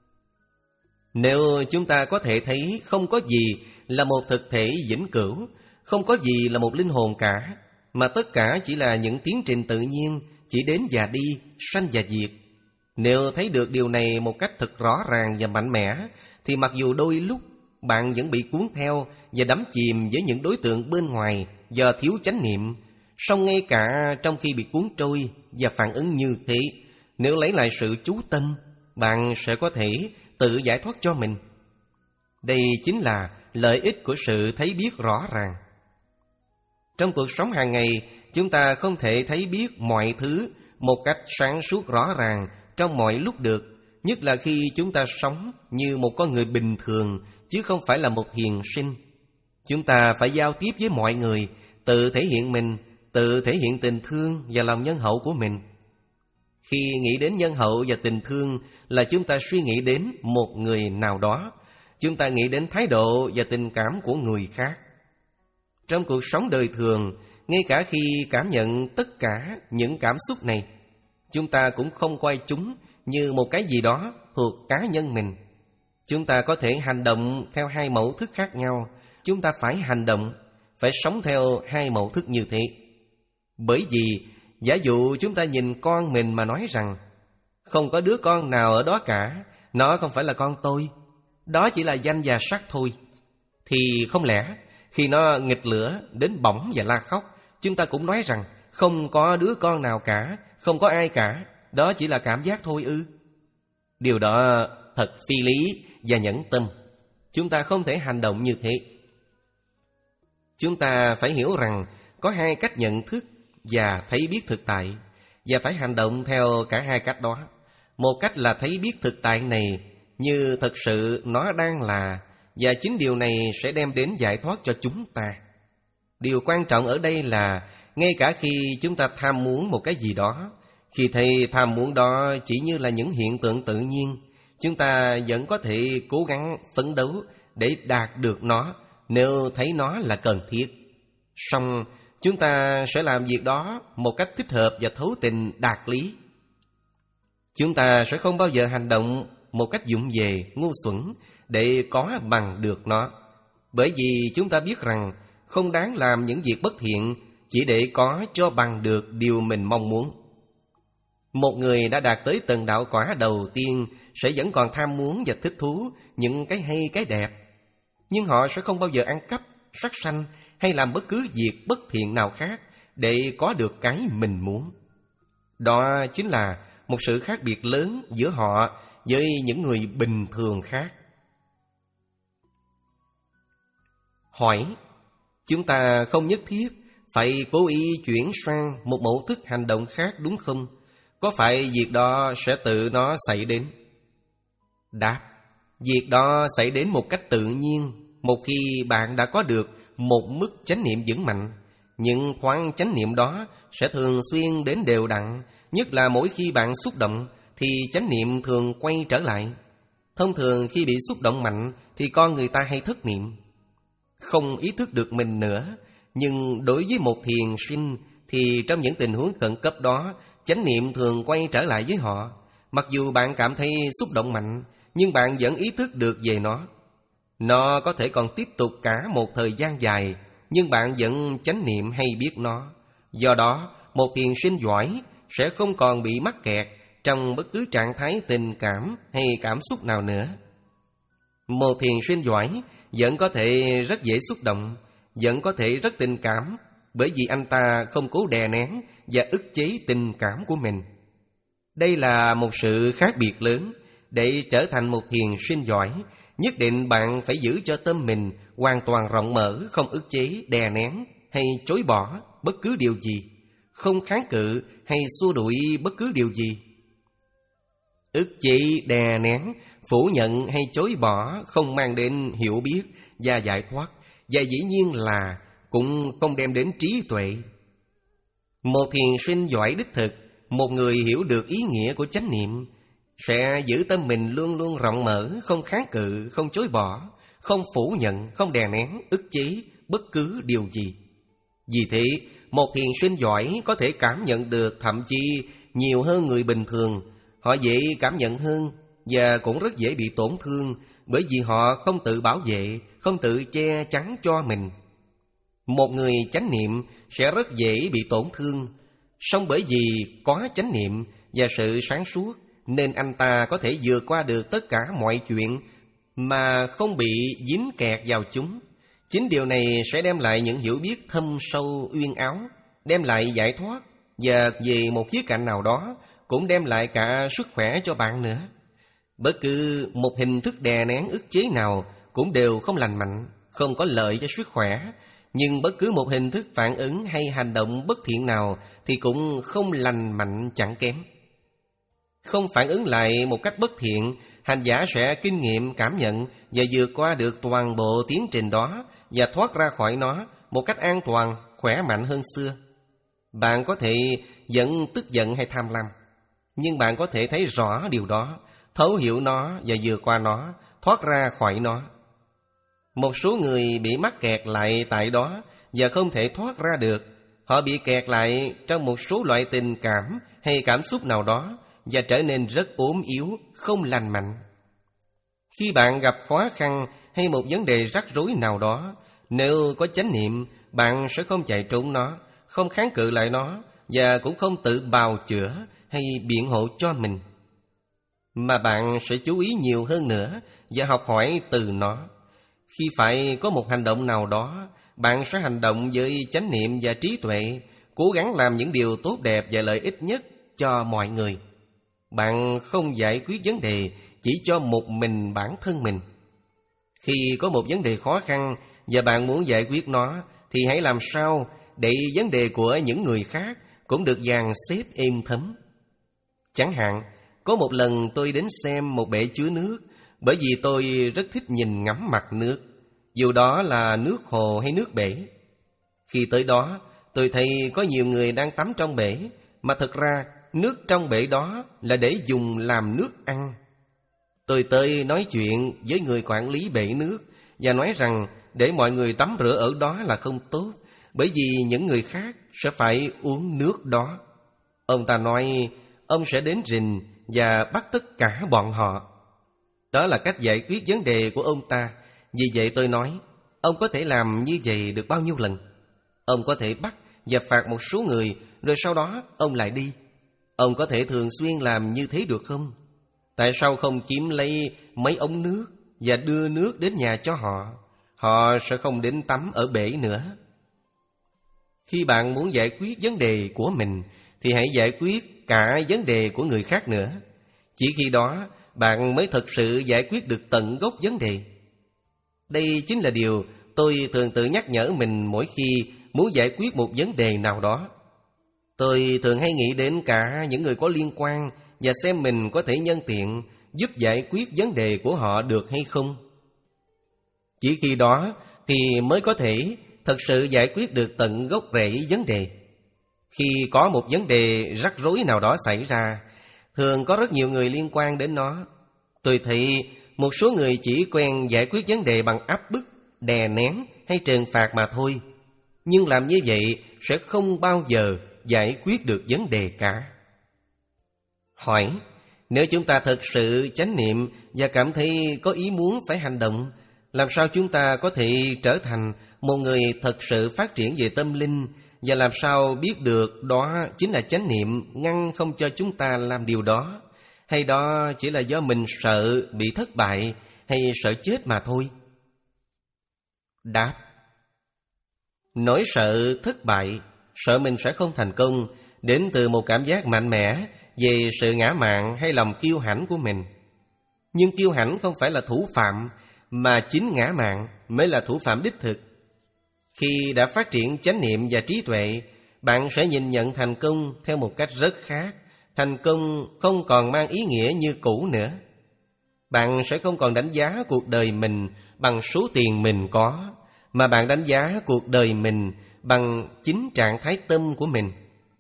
Nếu chúng ta có thể thấy không có gì là một thực thể vĩnh cửu, không có gì là một linh hồn cả, mà tất cả chỉ là những tiến trình tự nhiên, chỉ đến và đi, sanh và diệt. Nếu thấy được điều này một cách thật rõ ràng và mạnh mẽ, thì mặc dù đôi lúc bạn vẫn bị cuốn theo và đắm chìm với những đối tượng bên ngoài do thiếu chánh niệm, song ngay cả trong khi bị cuốn trôi và phản ứng như thế, nếu lấy lại sự chú tâm, bạn sẽ có thể tự giải thoát cho mình. Đây chính là lợi ích của sự thấy biết rõ ràng. Trong cuộc sống hàng ngày, chúng ta không thể thấy biết mọi thứ một cách sáng suốt rõ ràng trong mọi lúc được, nhất là khi chúng ta sống như một con người bình thường, chứ không phải là một hiền sinh. Chúng ta phải giao tiếp với mọi người, tự thể hiện mình, tự thể hiện tình thương và lòng nhân hậu của mình. Khi nghĩ đến nhân hậu và tình thương là chúng ta suy nghĩ đến một người nào đó. Chúng ta nghĩ đến thái độ và tình cảm của người khác. Trong cuộc sống đời thường, ngay cả khi cảm nhận tất cả những cảm xúc này, chúng ta cũng không coi chúng như một cái gì đó thuộc cá nhân mình. Chúng ta có thể hành động theo hai mẫu thức khác nhau. Chúng ta phải hành động, phải sống theo hai mẫu thức như thế. Bởi vì giả dụ chúng ta nhìn con mình mà nói rằng không có đứa con nào ở đó cả, nó không phải là con tôi, đó chỉ là danh và sắc thôi. Thì không lẽ khi nó nghịch lửa đến bỏng và la khóc, chúng ta cũng nói rằng không có đứa con nào cả, không có ai cả, đó chỉ là cảm giác thôi ư? Điều đó thật phi lý và nhẫn tâm. Chúng ta không thể hành động như thế. Chúng ta phải hiểu rằng có hai cách nhận thức và thấy biết thực tại, và phải hành động theo cả hai cách đó. Một cách là thấy biết thực tại này như thật sự nó đang là, và chính điều này sẽ đem đến giải thoát cho chúng ta. Điều quan trọng ở đây là ngay cả khi chúng ta tham muốn một cái gì đó, khi thấy tham muốn đó chỉ như là những hiện tượng tự nhiên, chúng ta vẫn có thể cố gắng phấn đấu để đạt được nó nếu thấy nó là cần thiết. Song chúng ta sẽ làm việc đó một cách thích hợp và thấu tình đạt lý. Chúng ta sẽ không bao giờ hành động một cách vụng về, ngu xuẩn để có bằng được nó, bởi vì chúng ta biết rằng không đáng làm những việc bất thiện chỉ để có cho bằng được điều mình mong muốn. Một người đã đạt tới tầng đạo quả đầu tiên sẽ vẫn còn tham muốn và thích thú những cái hay cái đẹp, nhưng họ sẽ không bao giờ ăn cắp, sát sanh hay làm bất cứ việc bất thiện nào khác để có được cái mình muốn. Đó chính là một sự khác biệt lớn giữa họ với những người bình thường khác. Hỏi: chúng ta không nhất thiết phải cố ý chuyển sang một mẫu thức hành động khác đúng không? Có phải việc đó sẽ tự nó xảy đến? Đáp: việc đó xảy đến một cách tự nhiên một khi bạn đã có được một mức chánh niệm vững mạnh. Những thoáng chánh niệm đó sẽ thường xuyên đến đều đặn, nhất là mỗi khi bạn xúc động thì chánh niệm thường quay trở lại. Thông thường khi bị xúc động mạnh thì con người ta hay thất niệm, không ý thức được mình nữa. Nhưng đối với một thiền sinh thì trong những tình huống khẩn cấp đó, chánh niệm thường quay trở lại với họ. Mặc dù bạn cảm thấy xúc động mạnh, nhưng bạn vẫn ý thức được về nó. Nó có thể còn tiếp tục cả một thời gian dài, nhưng bạn vẫn chánh niệm hay biết nó. Do đó, một thiền sinh giỏi sẽ không còn bị mắc kẹt trong bất cứ trạng thái tình cảm hay cảm xúc nào nữa. Một thiền sinh giỏi vẫn có thể rất dễ xúc động, vẫn có thể rất tình cảm, bởi vì anh ta không cố đè nén và ức chế tình cảm của mình. Đây là một sự khác biệt lớn. Để trở thành một thiền sinh giỏi, nhất định bạn phải giữ cho tâm mình hoàn toàn rộng mở, không ức chế, đè nén hay chối bỏ bất cứ điều gì, không kháng cự hay xua đuổi bất cứ điều gì. Ức chế, đè nén, phủ nhận hay chối bỏ không mang đến hiểu biết và giải thoát, và dĩ nhiên là cũng không đem đến trí tuệ. Một thiền sinh giỏi đích thực, một người hiểu được ý nghĩa của chánh niệm, sẽ giữ tâm mình luôn luôn rộng mở, không kháng cự, không chối bỏ, không phủ nhận, không đè nén, ức chế bất cứ điều gì. Vì thế, một thiền sinh giỏi có thể cảm nhận được thậm chí nhiều hơn người bình thường. Họ dễ cảm nhận hơn và cũng rất dễ bị tổn thương, bởi vì họ không tự bảo vệ, không tự che chắn cho mình. Một người chánh niệm sẽ rất dễ bị tổn thương, song bởi vì có chánh niệm và sự sáng suốt nên anh ta có thể vượt qua được tất cả mọi chuyện mà không bị dính kẹt vào chúng. Chính điều này sẽ đem lại những hiểu biết thâm sâu uyên áo, đem lại giải thoát, và về một khía cạnh nào đó cũng đem lại cả sức khỏe cho bạn nữa. Bất cứ một hình thức đè nén ức chế nào cũng đều không lành mạnh, không có lợi cho sức khỏe. Nhưng bất cứ một hình thức phản ứng hay hành động bất thiện nào thì cũng không lành mạnh chẳng kém. Không phản ứng lại một cách bất thiện, hành giả sẽ kinh nghiệm, cảm nhận và vượt qua được toàn bộ tiến trình đó và thoát ra khỏi nó một cách an toàn, khỏe mạnh hơn xưa. Bạn có thể vẫn tức giận hay tham lam, nhưng bạn có thể thấy rõ điều đó, thấu hiểu nó và vượt qua nó, thoát ra khỏi nó. Một số người bị mắc kẹt lại tại đó và không thể thoát ra được. Họ bị kẹt lại trong một số loại tình cảm hay cảm xúc nào đó và trở nên rất ốm yếu, không lành mạnh. Khi bạn gặp khó khăn hay một vấn đề rắc rối nào đó, nếu có chánh niệm, bạn sẽ không chạy trốn nó, không kháng cự lại nó và cũng không tự bào chữa hay biện hộ cho mình. mà bạn sẽ chú ý nhiều hơn nữa và học hỏi từ nó. Khi phải có một hành động nào đó, bạn sẽ hành động với chánh niệm và trí tuệ, cố gắng làm những điều tốt đẹp và lợi ích nhất cho mọi người. Bạn không giải quyết vấn đề chỉ cho một mình bản thân mình. Khi có một vấn đề khó khăn và bạn muốn giải quyết nó, thì hãy làm sao để vấn đề của những người khác cũng được dàn xếp êm thấm. Chẳng hạn, có một lần tôi đến xem một bể chứa nước, bởi vì tôi rất thích nhìn ngắm mặt nước, dù đó là nước hồ hay nước bể. Khi tới đó, tôi thấy có nhiều người đang tắm trong bể, mà thực ra nước trong bể đó là để dùng làm nước ăn. Tôi tới nói chuyện với người quản lý bể nước và nói rằng để mọi người tắm rửa ở đó là không tốt, bởi vì những người khác sẽ phải uống nước đó. Ông ta nói ông sẽ đến rình và bắt tất cả bọn họ. Đó là cách giải quyết vấn đề của ông ta. Vì vậy tôi nói, ông có thể làm như vậy được bao nhiêu lần? Ông có thể bắt và phạt một số người, rồi sau đó ông lại đi. Ông có thể thường xuyên làm như thế được không? Tại sao không kiếm lấy mấy ống nước và đưa nước đến nhà cho họ? Họ sẽ không đến tắm ở bể nữa. Khi bạn muốn giải quyết vấn đề của mình, thì hãy giải quyết cả vấn đề của người khác nữa. Chỉ khi đó bạn mới thật sự giải quyết được tận gốc vấn đề. Đây chính là điều tôi thường tự nhắc nhở mình mỗi khi muốn giải quyết một vấn đề nào đó. Tôi thường hay nghĩ đến cả những người có liên quan và xem mình có thể nhân tiện giúp giải quyết vấn đề của họ được hay không. Chỉ khi đó thì mới có thể thật sự giải quyết được tận gốc rễ vấn đề. Khi có một vấn đề rắc rối nào đó xảy ra, thường có rất nhiều người liên quan đến nó. Tôi thấy một số người chỉ quen giải quyết vấn đề bằng áp bức, đè nén hay trừng phạt mà thôi. Nhưng làm như vậy sẽ không bao giờ giải quyết được vấn đề cả. Hỏi, nếu chúng ta thực sự chánh niệm và cảm thấy có ý muốn phải hành động, làm sao chúng ta có thể trở thành một người thật sự phát triển về tâm linh, và làm sao biết được đó chính là chánh niệm ngăn không cho chúng ta làm điều đó, hay đó chỉ là do mình sợ bị thất bại hay sợ chết mà thôi? Đáp: nỗi sợ thất bại, sợ mình sẽ không thành công, đến từ một cảm giác mạnh mẽ về sự ngã mạn hay lòng kiêu hãnh của mình. Nhưng kiêu hãnh không phải là thủ phạm, mà chính ngã mạn mới là thủ phạm đích thực. Khi đã phát triển chánh niệm và trí tuệ, bạn sẽ nhìn nhận thành công theo một cách rất khác. Thành công không còn mang ý nghĩa như cũ nữa. Bạn sẽ không còn đánh giá cuộc đời mình bằng số tiền mình có, mà bạn đánh giá cuộc đời mình bằng chính trạng thái tâm của mình.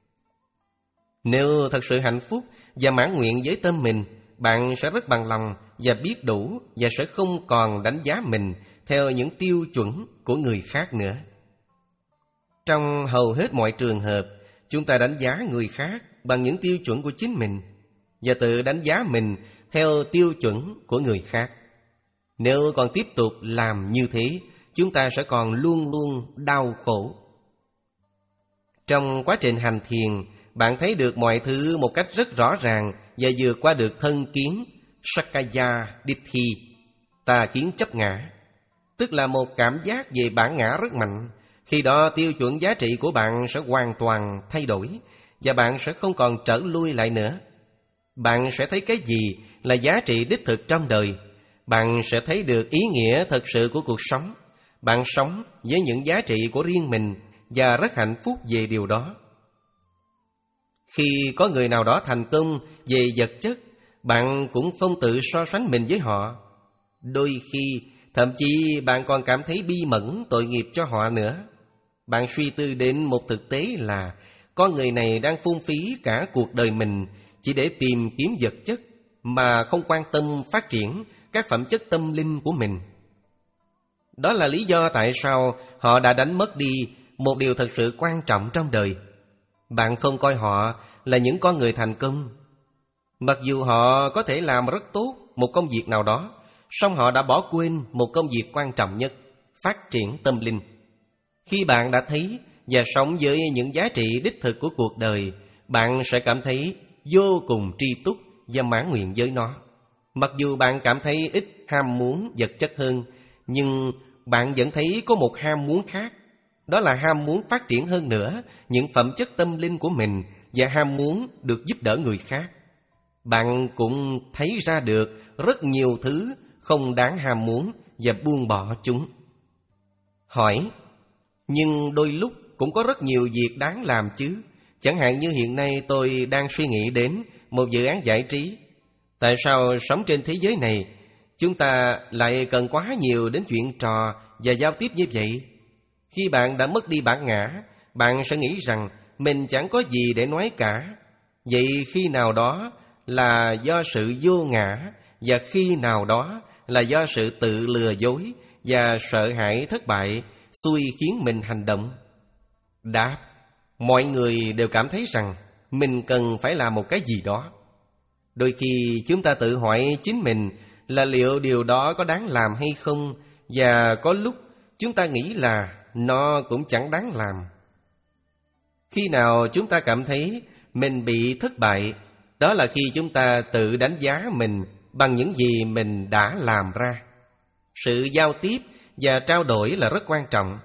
Nếu thật sự hạnh phúc và mãn nguyện với tâm mình, bạn sẽ rất bằng lòng và biết đủ, và sẽ không còn đánh giá mình theo những tiêu chuẩn của người khác nữa. Trong hầu hết mọi trường hợp, chúng ta đánh giá người khác bằng những tiêu chuẩn của chính mình và tự đánh giá mình theo tiêu chuẩn của người khác. Nếu còn tiếp tục làm như thế, chúng ta sẽ còn luôn luôn đau khổ. Trong quá trình hành thiền, bạn thấy được mọi thứ một cách rất rõ ràng và vượt qua được thân kiến Sakkaya Ditthi, tà kiến chấp ngã, tức là một cảm giác về bản ngã rất mạnh. Khi đó tiêu chuẩn giá trị của bạn sẽ hoàn toàn thay đổi, và bạn sẽ không còn trở lui lại nữa. Bạn sẽ thấy cái gì là giá trị đích thực trong đời. Bạn sẽ thấy được ý nghĩa thật sự của cuộc sống. Bạn sống với những giá trị của riêng mình và rất hạnh phúc về điều đó. Khi có người nào đó thành công về vật chất, bạn cũng không tự so sánh mình với họ. Đôi khi, thậm chí bạn còn cảm thấy bi mẫn tội nghiệp cho họ nữa. Bạn suy tư đến một thực tế là con người này đang phung phí cả cuộc đời mình chỉ để tìm kiếm vật chất, mà không quan tâm phát triển các phẩm chất tâm linh của mình. Đó là lý do tại sao họ đã đánh mất đi một điều thật sự quan trọng trong đời. Bạn không coi họ là những con người thành công. Mặc dù họ có thể làm rất tốt một công việc nào đó, song họ đã bỏ quên một công việc quan trọng nhất, phát triển tâm linh. Khi bạn đã thấy và sống với những giá trị đích thực của cuộc đời, bạn sẽ cảm thấy vô cùng tri túc và mãn nguyện với nó. Mặc dù bạn cảm thấy ít ham muốn vật chất hơn, nhưng bạn vẫn thấy có một ham muốn khác. Đó là ham muốn phát triển hơn nữa những phẩm chất tâm linh của mình và ham muốn được giúp đỡ người khác. Bạn cũng thấy ra được rất nhiều thứ không đáng ham muốn và buông bỏ chúng. Hỏi: nhưng đôi lúc cũng có rất nhiều việc đáng làm chứ. Chẳng hạn như hiện nay tôi đang suy nghĩ đến một dự án giải trí. Tại sao sống trên thế giới này chúng ta lại cần quá nhiều đến chuyện trò và giao tiếp như vậy? Khi bạn đã mất đi bản ngã, bạn sẽ nghĩ rằng mình chẳng có gì để nói cả. Vậy khi nào đó là do sự vô ngã, và khi nào đó là do sự tự lừa dối và sợ hãi thất bại xui khiến mình hành động? Đáp: mọi người đều cảm thấy rằng mình cần phải làm một cái gì đó. Đôi khi chúng ta tự hỏi chính mình là liệu điều đó có đáng làm hay không, và có lúc chúng ta nghĩ là nó cũng chẳng đáng làm. Khi nào chúng ta cảm thấy mình bị thất bại, đó là khi chúng ta tự đánh giá mình bằng những gì mình đã làm ra. Sự giao tiếp và trao đổi là rất quan trọng.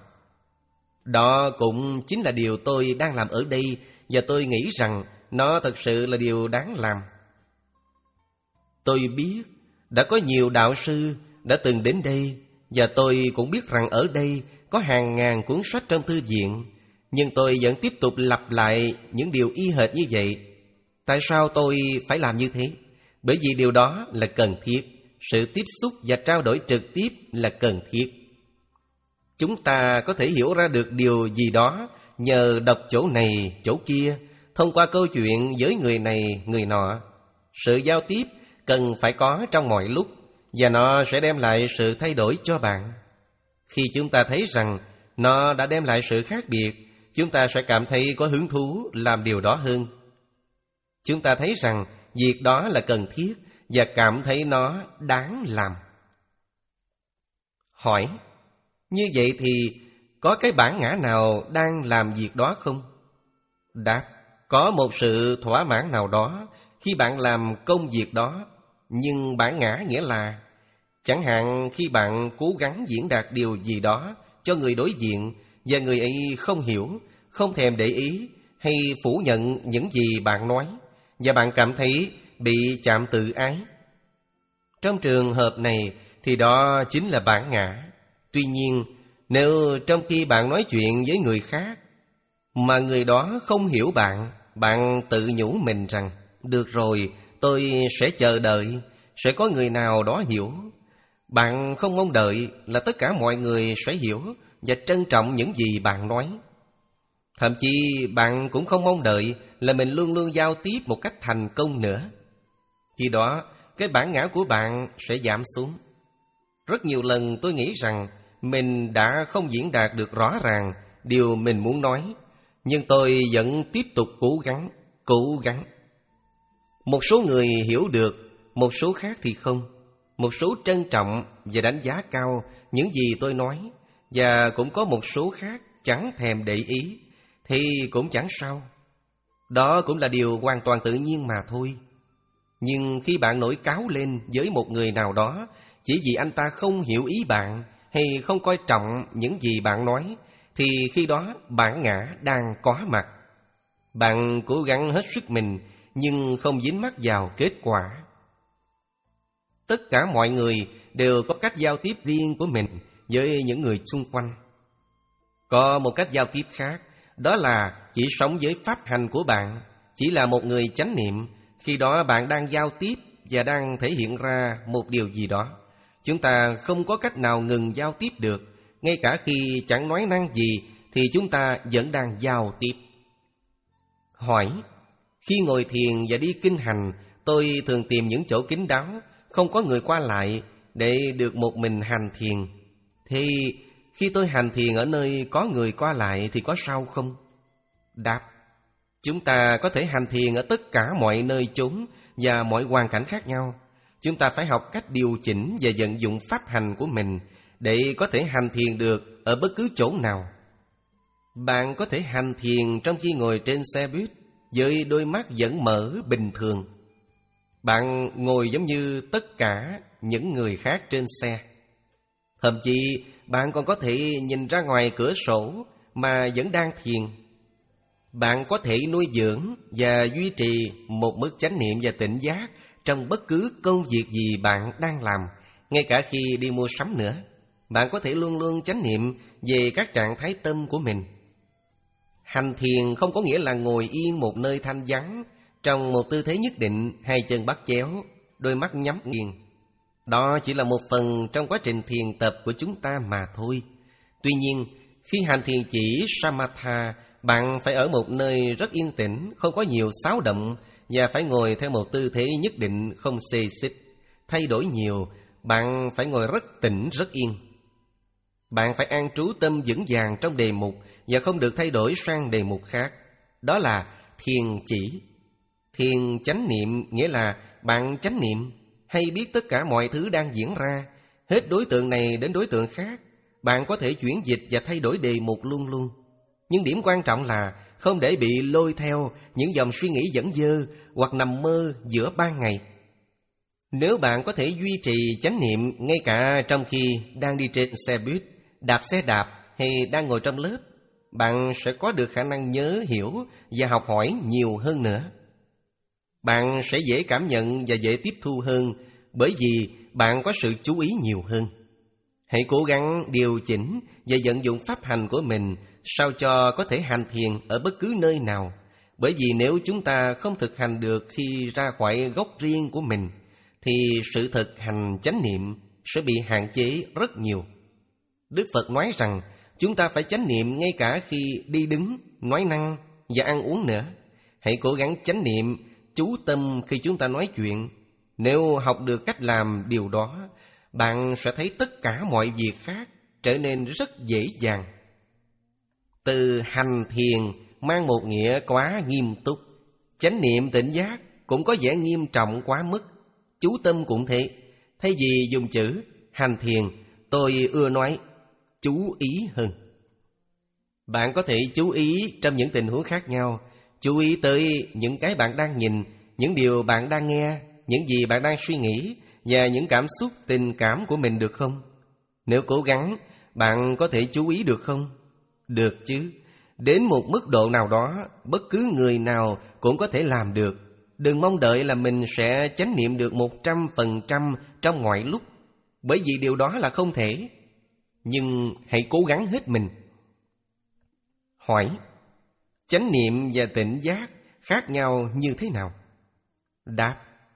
Đó cũng chính là điều tôi đang làm ở đây, và tôi nghĩ rằng nó thật sự là điều đáng làm. Tôi biết đã có nhiều đạo sư đã từng đến đây, và tôi cũng biết rằng ở đây có hàng ngàn cuốn sách trong thư viện. Nhưng tôi vẫn tiếp tục lặp lại những điều y hệt như vậy. Tại sao tôi phải làm như thế? Bởi vì điều đó là cần thiết. Sự tiếp xúc và trao đổi trực tiếp là cần thiết. Chúng ta có thể hiểu ra được điều gì đó nhờ đọc chỗ này, chỗ kia, thông qua câu chuyện với người này, người nọ. Sự giao tiếp cần phải có trong mọi lúc, và nó sẽ đem lại sự thay đổi cho bạn. Khi chúng ta thấy rằng nó đã đem lại sự khác biệt, chúng ta sẽ cảm thấy có hứng thú làm điều đó hơn. Chúng ta thấy rằng việc đó là cần thiết và cảm thấy nó đáng làm. Hỏi: như vậy thì có cái bản ngã nào đang làm việc đó không? Đáp: có một sự thỏa mãn nào đó khi bạn làm công việc đó. Nhưng bản ngã nghĩa là, chẳng hạn khi bạn cố gắng diễn đạt điều gì đó cho người đối diện, và người ấy không hiểu, không thèm để ý, hay phủ nhận những gì bạn nói, và bạn cảm thấy bị chạm tự ái. Trong trường hợp này thì đó chính là bản ngã. Tuy nhiên, nếu trong khi bạn nói chuyện với người khác mà người đó không hiểu bạn, bạn tự nhủ mình rằng được rồi, tôi sẽ chờ đợi, sẽ có người nào đó hiểu. Bạn không mong đợi là tất cả mọi người sẽ hiểu và trân trọng những gì bạn nói. Thậm chí bạn cũng không mong đợi là mình luôn luôn giao tiếp một cách thành công nữa. Khi đó, cái bản ngã của bạn sẽ giảm xuống. Rất nhiều lần tôi nghĩ rằng mình đã không diễn đạt được rõ ràng điều mình muốn nói, nhưng tôi vẫn tiếp tục cố gắng, cố gắng. Một số người hiểu được, một số khác thì không. Một số trân trọng và đánh giá cao những gì tôi nói, và cũng có một số khác chẳng thèm để ý, thì cũng chẳng sao. Đó cũng là điều hoàn toàn tự nhiên mà thôi. Nhưng khi bạn nổi cáu lên với một người nào đó chỉ vì anh ta không hiểu ý bạn hay không coi trọng những gì bạn nói, thì khi đó bản ngã đang có mặt. Bạn cố gắng hết sức mình nhưng không dính mắc vào kết quả. Tất cả mọi người đều có cách giao tiếp riêng của mình với những người xung quanh. Có một cách giao tiếp khác, đó là chỉ sống với pháp hành của bạn, chỉ là một người chánh niệm. Khi đó bạn đang giao tiếp và đang thể hiện ra một điều gì đó. Chúng ta không có cách nào ngừng giao tiếp được. Ngay cả khi chẳng nói năng gì thì chúng ta vẫn đang giao tiếp. Hỏi: khi ngồi thiền và đi kinh hành, tôi thường tìm những chỗ kín đáo, không có người qua lại, để được một mình hành thiền. Thì khi tôi hành thiền ở nơi có người qua lại thì có sao không? Đáp: chúng ta có thể hành thiền ở tất cả mọi nơi chốn và mọi hoàn cảnh khác nhau. Chúng ta phải học cách điều chỉnh và vận dụng pháp hành của mình để có thể hành thiền được ở bất cứ chỗ nào. Bạn có thể hành thiền trong khi ngồi trên xe buýt với đôi mắt vẫn mở bình thường. Bạn ngồi giống như tất cả những người khác trên xe. Thậm chí bạn còn có thể nhìn ra ngoài cửa sổ mà vẫn đang thiền. Bạn có thể nuôi dưỡng và duy trì một mức chánh niệm và tỉnh giác trong bất cứ công việc gì bạn đang làm, ngay cả khi đi mua sắm nữa. Bạn có thể luôn luôn chánh niệm về các trạng thái tâm của mình. Hành thiền không có nghĩa là ngồi yên một nơi thanh vắng trong một tư thế nhất định, hai chân bắt chéo, đôi mắt nhắm nghiền. Đó chỉ là một phần trong quá trình thiền tập của chúng ta mà thôi. Tuy nhiên, khi hành thiền chỉ Samatha, bạn phải ở một nơi rất yên tĩnh, không có nhiều xáo động, và phải ngồi theo một tư thế nhất định, không xê xích. Thay đổi nhiều, bạn phải ngồi rất tĩnh, rất yên. Bạn phải an trú tâm vững vàng trong đề mục và không được thay đổi sang đề mục khác. Đó là thiền chỉ. Thiền chánh niệm nghĩa là bạn chánh niệm, hay biết tất cả mọi thứ đang diễn ra, hết đối tượng này đến đối tượng khác. Bạn có thể chuyển dịch và thay đổi đề mục luôn luôn. Nhưng điểm quan trọng là không để bị lôi theo những dòng suy nghĩ dẫn dơ hoặc nằm mơ giữa ban ngày. Nếu bạn có thể duy trì chánh niệm ngay cả trong khi đang đi trên xe buýt, đạp xe đạp hay đang ngồi trong lớp, bạn sẽ có được khả năng nhớ, hiểu và học hỏi nhiều hơn nữa. Bạn sẽ dễ cảm nhận và dễ tiếp thu hơn, bởi vì bạn có sự chú ý nhiều hơn. Hãy cố gắng điều chỉnh và vận dụng pháp hành của mình sao cho có thể hành thiền ở bất cứ nơi nào. Bởi vì nếu chúng ta không thực hành được khi ra khỏi gốc riêng của mình, thì sự thực hành chánh niệm sẽ bị hạn chế rất nhiều. Đức Phật nói rằng chúng ta phải chánh niệm ngay cả khi đi đứng, nói năng và ăn uống nữa. Hãy cố gắng chánh niệm, chú tâm khi chúng ta nói chuyện. Nếu học được cách làm điều đó, bạn sẽ thấy tất cả mọi việc khác trở nên rất dễ dàng. Từ hành thiền mang một nghĩa quá nghiêm túc. Chánh niệm tỉnh giác cũng có vẻ nghiêm trọng quá mức. Chú tâm cũng thế. Thay vì dùng chữ hành thiền, tôi ưa nói chú ý hơn. Bạn có thể chú ý trong những tình huống khác nhau. Chú ý tới những cái bạn đang nhìn, những điều bạn đang nghe, những gì bạn đang suy nghĩ và những cảm xúc, tình cảm của mình được không? Nếu cố gắng, bạn có thể chú ý được không? Được chứ. Đến một mức độ nào đó, bất cứ người nào cũng có thể làm được. Đừng mong đợi là mình sẽ chánh niệm được một trăm phần trăm trong mọi lúc, bởi vì điều đó là không thể. Nhưng hãy cố gắng hết mình. Hỏi: chánh niệm và tỉnh giác khác nhau như thế nào? Đáp: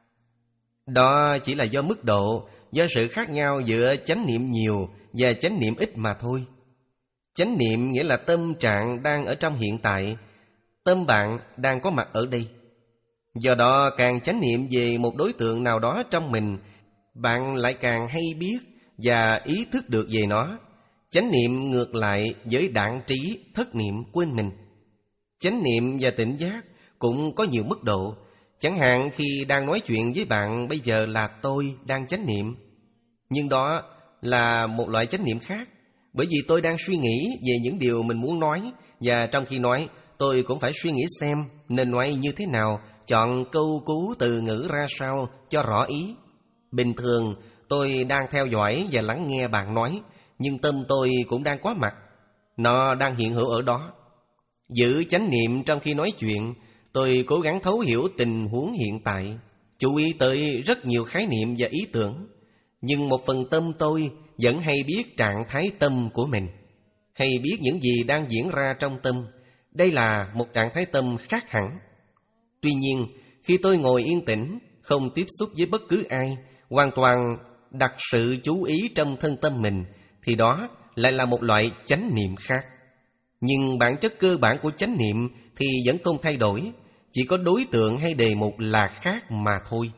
đó chỉ là do mức độ, do sự khác nhau giữa chánh niệm nhiều và chánh niệm ít mà thôi. Chánh niệm nghĩa là tâm trạng đang ở trong hiện tại, tâm bạn đang có mặt ở đây. Do đó càng chánh niệm về một đối tượng nào đó trong mình, bạn lại càng hay biết và ý thức được về nó. Chánh niệm ngược lại với đãng trí, thất niệm, quên mình. Chánh niệm và tỉnh giác cũng có nhiều mức độ. Chẳng hạn khi đang nói chuyện với bạn bây giờ là tôi đang chánh niệm, nhưng đó là một loại chánh niệm khác, bởi vì tôi đang suy nghĩ về những điều mình muốn nói, và trong khi nói tôi cũng phải suy nghĩ xem nên nói như thế nào, chọn câu cú từ ngữ ra sao cho rõ ý. Bình thường tôi đang theo dõi và lắng nghe bạn nói, nhưng tâm tôi cũng đang có mặt, nó đang hiện hữu ở đó. Giữ chánh niệm trong khi nói chuyện, tôi cố gắng thấu hiểu tình huống hiện tại, chú ý tới rất nhiều khái niệm và ý tưởng. Nhưng một phần tâm tôi vẫn hay biết trạng thái tâm của mình, hay biết những gì đang diễn ra trong tâm. Đây là một trạng thái tâm khác hẳn. Tuy nhiên, khi tôi ngồi yên tĩnh, không tiếp xúc với bất cứ ai, hoàn toàn đặt sự chú ý trong thân tâm mình, thì đó lại là một loại chánh niệm khác. Nhưng bản chất cơ bản của chánh niệm thì vẫn không thay đổi, chỉ có đối tượng hay đề mục là khác mà thôi.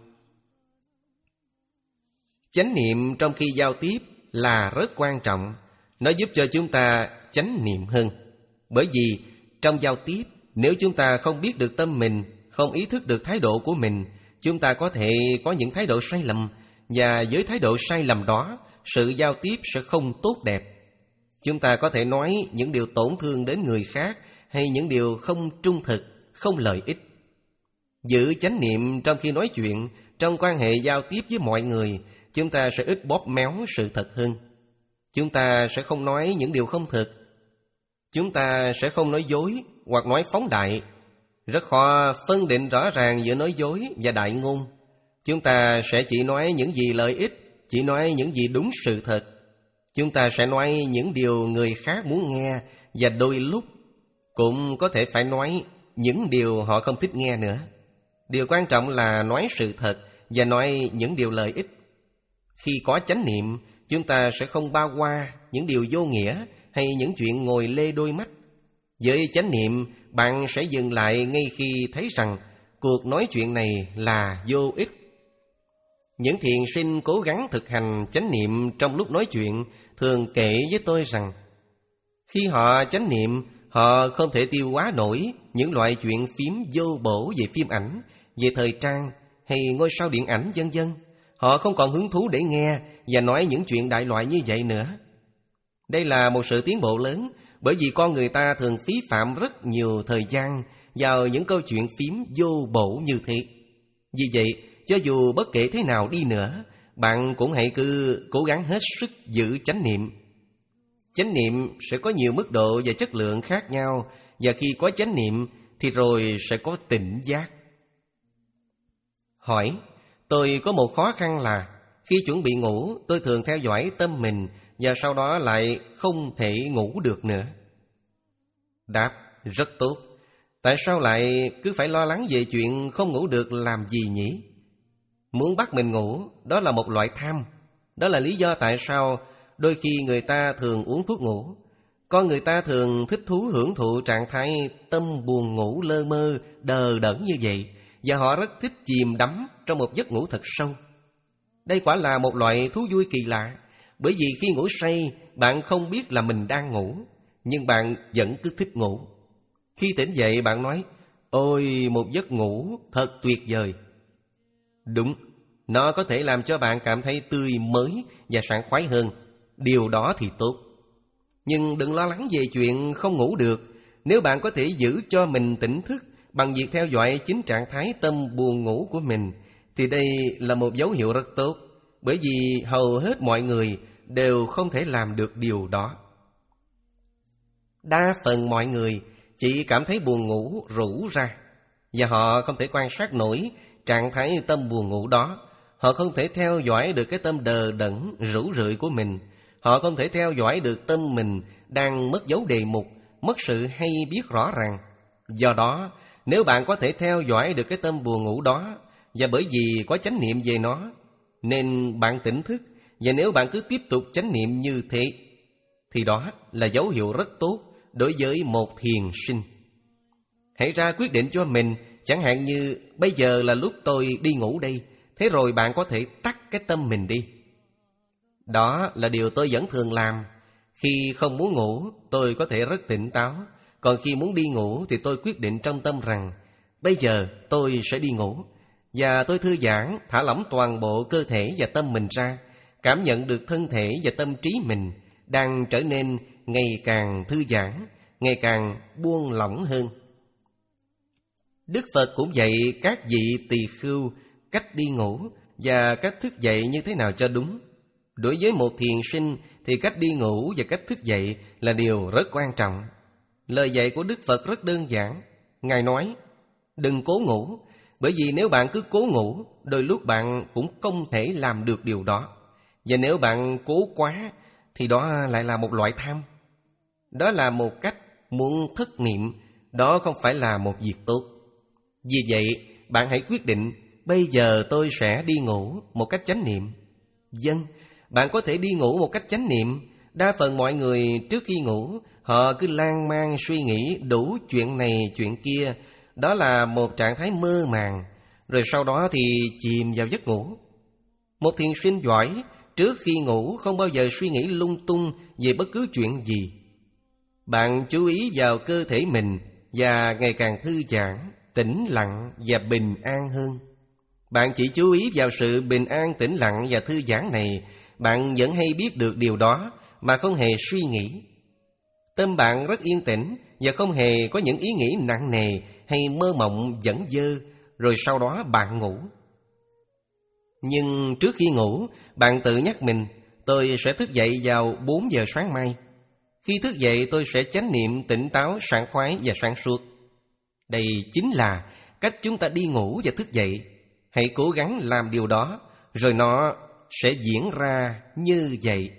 Chánh niệm trong khi giao tiếp là rất quan trọng. Nó giúp cho chúng ta chánh niệm hơn. Bởi vì trong giao tiếp, nếu chúng ta không biết được tâm mình, không ý thức được thái độ của mình, chúng ta có thể có những thái độ sai lầm, và với thái độ sai lầm đó, sự giao tiếp sẽ không tốt đẹp. Chúng ta có thể nói những điều tổn thương đến người khác, hay những điều không trung thực, không lợi ích. Giữ chánh niệm trong khi nói chuyện, trong quan hệ giao tiếp với mọi người, chúng ta sẽ ít bóp méo sự thật hơn. Chúng ta sẽ không nói những điều không thật. Chúng ta sẽ không nói dối hoặc nói phóng đại. Rất khó phân định rõ ràng giữa nói dối và đại ngôn. Chúng ta sẽ chỉ nói những gì lợi ích, chỉ nói những gì đúng sự thật. Chúng ta sẽ nói những điều người khác muốn nghe, và đôi lúc cũng có thể phải nói những điều họ không thích nghe nữa. Điều quan trọng là nói sự thật và nói những điều lợi ích. Khi có chánh niệm, chúng ta sẽ không bao qua những điều vô nghĩa hay những chuyện ngồi lê đôi mắt. Với chánh niệm, bạn sẽ dừng lại ngay khi thấy rằng cuộc nói chuyện này là vô ích. Những thiền sinh cố gắng thực hành chánh niệm trong lúc nói chuyện thường kể với tôi rằng khi họ chánh niệm, họ không thể tiêu hóa nổi những loại chuyện phiếm vô bổ về phim ảnh, về thời trang hay ngôi sao điện ảnh vân vân. Họ không còn hứng thú để nghe và nói những chuyện đại loại như vậy nữa. Đây là một sự tiến bộ lớn, bởi vì con người ta thường phí phạm rất nhiều thời gian vào những câu chuyện phiếm vô bổ như thế. Vì vậy, cho dù bất kể thế nào đi nữa, bạn cũng hãy cứ cố gắng hết sức giữ chánh niệm. Chánh niệm sẽ có nhiều mức độ và chất lượng khác nhau, và khi có chánh niệm thì rồi sẽ có tỉnh giác. Hỏi, tôi có một khó khăn là khi chuẩn bị ngủ, tôi thường theo dõi tâm mình và sau đó lại không thể ngủ được nữa. Đáp, rất tốt. Tại sao lại cứ phải lo lắng về chuyện không ngủ được làm gì nhỉ? Muốn bắt mình ngủ, đó là một loại tham. Đó là lý do tại sao đôi khi người ta thường uống thuốc ngủ. Con người ta thường thích thú hưởng thụ trạng thái tâm buồn ngủ lơ mơ, đờ đẫn như vậy, và họ rất thích chìm đắm trong một giấc ngủ thật sâu. Đây quả là một loại thú vui kỳ lạ, bởi vì khi ngủ say, bạn không biết là mình đang ngủ, nhưng bạn vẫn cứ thích ngủ. Khi tỉnh dậy, bạn nói, ôi, một giấc ngủ thật tuyệt vời. Đúng, nó có thể làm cho bạn cảm thấy tươi mới và sảng khoái hơn. Điều đó thì tốt. Nhưng đừng lo lắng về chuyện không ngủ được. Nếu bạn có thể giữ cho mình tỉnh thức bằng việc theo dõi chính trạng thái tâm buồn ngủ của mình, thì đây là một dấu hiệu rất tốt, bởi vì hầu hết mọi người đều không thể làm được điều đó. Đa phần mọi người chỉ cảm thấy buồn ngủ rũ ra, và họ không thể quan sát nổi trạng thái tâm buồn ngủ đó. Họ không thể theo dõi được cái tâm đờ đẫn, rũ rượi của mình. Họ không thể theo dõi được tâm mình đang mất dấu đề mục, mất sự hay biết rõ ràng. Do đó, nếu bạn có thể theo dõi được cái tâm buồn ngủ đó, và bởi vì có chánh niệm về nó, nên bạn tỉnh thức, và nếu bạn cứ tiếp tục chánh niệm như thế, thì đó là dấu hiệu rất tốt đối với một thiền sinh. Hãy ra quyết định cho mình, chẳng hạn như bây giờ là lúc tôi đi ngủ đây, thế rồi bạn có thể tắt cái tâm mình đi. Đó là điều tôi vẫn thường làm. Khi không muốn ngủ, tôi có thể rất tỉnh táo. Còn khi muốn đi ngủ thì tôi quyết định trong tâm rằng bây giờ tôi sẽ đi ngủ. Và tôi thư giãn, thả lỏng toàn bộ cơ thể và tâm mình ra, cảm nhận được thân thể và tâm trí mình đang trở nên ngày càng thư giãn, ngày càng buông lỏng hơn. Đức Phật cũng dạy các vị tỳ khưu cách đi ngủ và cách thức dậy như thế nào cho đúng. Đối với một thiền sinh thì cách đi ngủ và cách thức dậy là điều rất quan trọng. Lời dạy của Đức Phật rất đơn giản. Ngài nói, đừng cố ngủ, bởi vì nếu bạn cứ cố ngủ, đôi lúc bạn cũng không thể làm được điều đó. Và nếu bạn cố quá, thì đó lại là một loại tham. Đó là một cách muốn thất niệm, đó không phải là một việc tốt. Vì vậy, bạn hãy quyết định, bây giờ tôi sẽ đi ngủ một cách chánh niệm. Vâng, bạn có thể đi ngủ một cách chánh niệm. Đa phần mọi người trước khi ngủ, họ cứ lan man suy nghĩ đủ chuyện này chuyện kia. Đó là một trạng thái mơ màng, rồi sau đó thì chìm vào giấc ngủ. Một thiền sinh giỏi trước khi ngủ không bao giờ suy nghĩ lung tung về bất cứ chuyện gì. Bạn chú ý vào cơ thể mình và ngày càng thư giãn, tĩnh lặng và bình an hơn. Bạn chỉ chú ý vào sự bình an, tĩnh lặng và thư giãn này, bạn vẫn hay biết được điều đó mà không hề suy nghĩ. Tâm bạn rất yên tĩnh và không hề có những ý nghĩ nặng nề hay mơ mộng dẫn dơ, rồi sau đó bạn ngủ. Nhưng trước khi ngủ, bạn tự nhắc mình, tôi sẽ thức dậy vào bốn giờ sáng mai. Khi thức dậy tôi sẽ chánh niệm tỉnh táo, sảng khoái và sáng suốt. Đây chính là cách chúng ta đi ngủ và thức dậy. Hãy cố gắng làm điều đó, rồi nó sẽ diễn ra như vậy.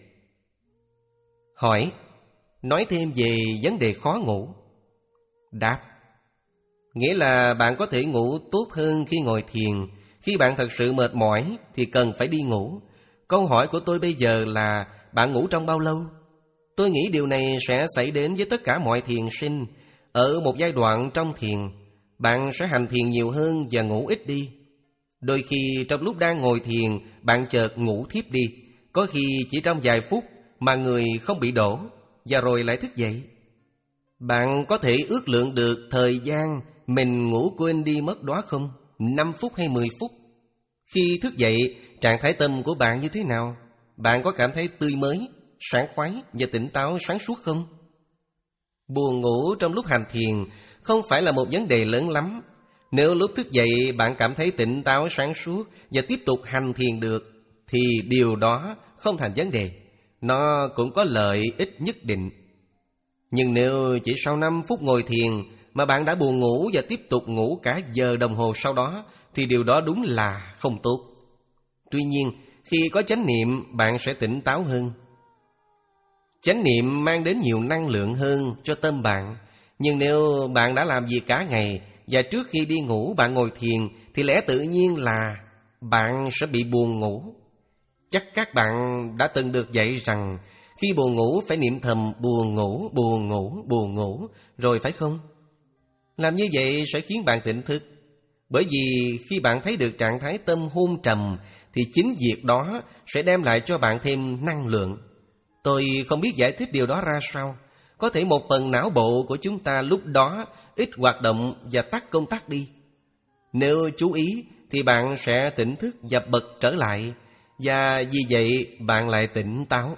Hỏi, nói thêm về vấn đề khó ngủ. Đáp, nghĩa là bạn có thể ngủ tốt hơn khi ngồi thiền. Khi bạn thật sự mệt mỏi thì cần phải đi ngủ. Câu hỏi của tôi bây giờ là bạn ngủ trong bao lâu? Tôi nghĩ điều này sẽ xảy đến với tất cả mọi thiền sinh. Ở một giai đoạn trong thiền, bạn sẽ hành thiền nhiều hơn và ngủ ít đi. Đôi khi trong lúc đang ngồi thiền, bạn chợt ngủ thiếp đi. Có khi chỉ trong vài phút mà người không bị đổ, và rồi lại thức dậy. Bạn có thể ước lượng được thời gian mình ngủ quên đi mất đó không? Năm phút hay mười phút? Khi thức dậy, trạng thái tâm của bạn như thế nào? Bạn có cảm thấy tươi mới, sảng khoái và tỉnh táo sáng suốt không? Buồn ngủ trong lúc hành thiền không phải là một vấn đề lớn lắm. Nếu lúc thức dậy bạn cảm thấy tỉnh táo sáng suốt và tiếp tục hành thiền được, thì điều đó không thành vấn đề. Nó cũng có lợi ích nhất định. Nhưng nếu chỉ sau năm phút ngồi thiền mà bạn đã buồn ngủ và tiếp tục ngủ cả giờ đồng hồ sau đó, thì điều đó đúng là không tốt. Tuy nhiên, khi có chánh niệm, bạn sẽ tỉnh táo hơn. Chánh niệm mang đến nhiều năng lượng hơn cho tâm bạn. Nhưng nếu bạn đã làm việc cả ngày và trước khi đi ngủ bạn ngồi thiền, thì lẽ tự nhiên là bạn sẽ bị buồn ngủ. Chắc các bạn đã từng được dạy rằng khi buồn ngủ phải niệm thầm buồn ngủ, buồn ngủ, buồn ngủ, rồi phải không? Làm như vậy sẽ khiến bạn tỉnh thức. Bởi vì khi bạn thấy được trạng thái tâm hôn trầm, thì chính việc đó sẽ đem lại cho bạn thêm năng lượng. Tôi không biết giải thích điều đó ra sao. Có thể một phần não bộ của chúng ta lúc đó ít hoạt động và tắt công tắc đi. Nếu chú ý thì bạn sẽ tỉnh thức và bật trở lại, và vì vậy bạn lại tỉnh táo.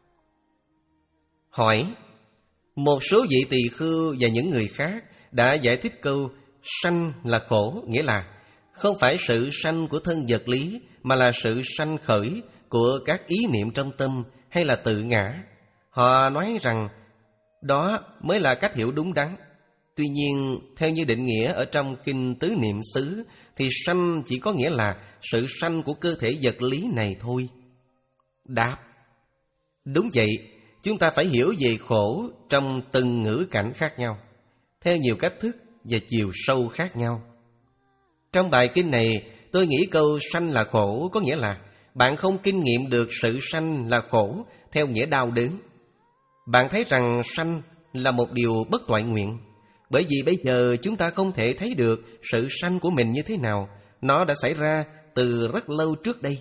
Hỏi, một số vị tỳ khưu và những người khác đã giải thích câu sanh là khổ, nghĩa là không phải sự sanh của thân vật lý, mà là sự sanh khởi của các ý niệm trong tâm hay là tự ngã. Họ nói rằng đó mới là cách hiểu đúng đắn. Tuy nhiên, theo như định nghĩa ở trong Kinh Tứ Niệm xứ, thì sanh chỉ có nghĩa là sự sanh của cơ thể vật lý này thôi. Đáp, đúng vậy, chúng ta phải hiểu về khổ trong từng ngữ cảnh khác nhau, theo nhiều cách thức và chiều sâu khác nhau. Trong bài kinh này, tôi nghĩ câu sanh là khổ có nghĩa là bạn không kinh nghiệm được sự sanh là khổ theo nghĩa đau đớn. Bạn thấy rằng sanh là một điều bất toại nguyện, bởi vì bây giờ chúng ta không thể thấy được sự sanh của mình như thế nào. Nó đã xảy ra từ rất lâu trước đây.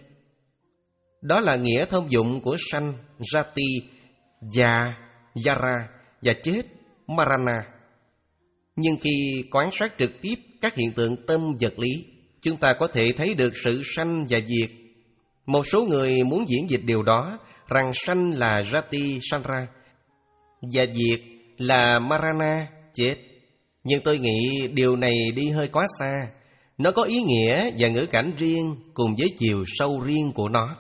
Đó là nghĩa thông dụng của sanh, jati, già, yara và chết, marana. Nhưng khi quan sát trực tiếp các hiện tượng tâm vật lý, chúng ta có thể thấy được sự sanh và diệt. Một số người muốn diễn dịch điều đó, rằng sanh là jati, sanra, và diệt là marana, chết. Nhưng tôi nghĩ điều này đi hơi quá xa. Nó có ý nghĩa và ngữ cảnh riêng cùng với chiều sâu riêng của nó.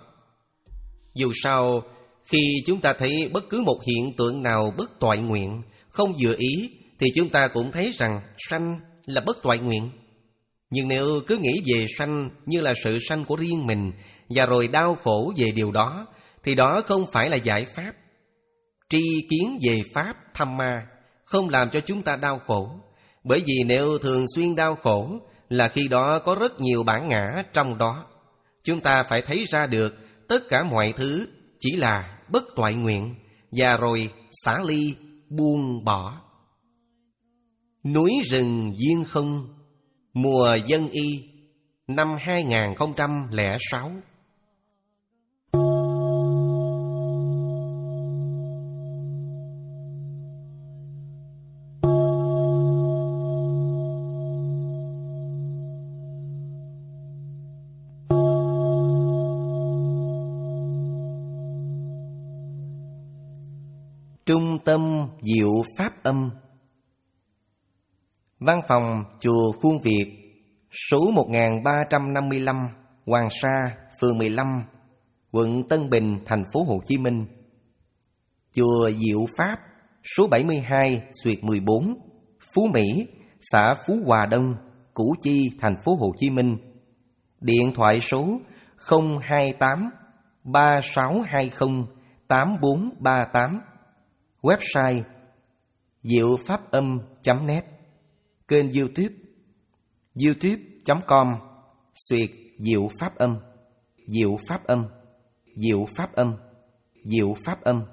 Dù sao, khi chúng ta thấy bất cứ một hiện tượng nào bất toại nguyện, không vừa ý, thì chúng ta cũng thấy rằng sanh là bất toại nguyện. Nhưng nếu cứ nghĩ về sanh như là sự sanh của riêng mình, và rồi đau khổ về điều đó, thì đó không phải là giải pháp. Tri kiến về pháp Dhamma không làm cho chúng ta đau khổ. Bởi vì nếu thường xuyên đau khổ là khi đó có rất nhiều bản ngã trong đó. Chúng ta phải thấy ra được tất cả mọi thứ chỉ là bất toại nguyện, và rồi xả ly, buông bỏ. Núi rừng duyên không, mùa Dân Y, năm hai không không sáu. Trung tâm Diệu Pháp Âm. Văn phòng chùa Khuôn Việt, Số một nghìn ba trăm năm mươi lăm, Hoàng Sa, phường mười lăm, quận Tân Bình, thành phố Hồ Chí Minh. Chùa Diệu Pháp, số bảy mươi hai, Xuyệt mười bốn, Phú Mỹ, xã Phú Hòa Đông, Củ Chi, thành phố Hồ Chí Minh. Điện thoại số không hai tám ba sáu hai không tám bốn ba tám. Website diệu pháp âm chấm net. Kênh YouTube youtube chấm com Xuyệt Diệu Pháp Âm. Diệu Pháp Âm, Diệu Pháp Âm, Diệu Pháp Âm.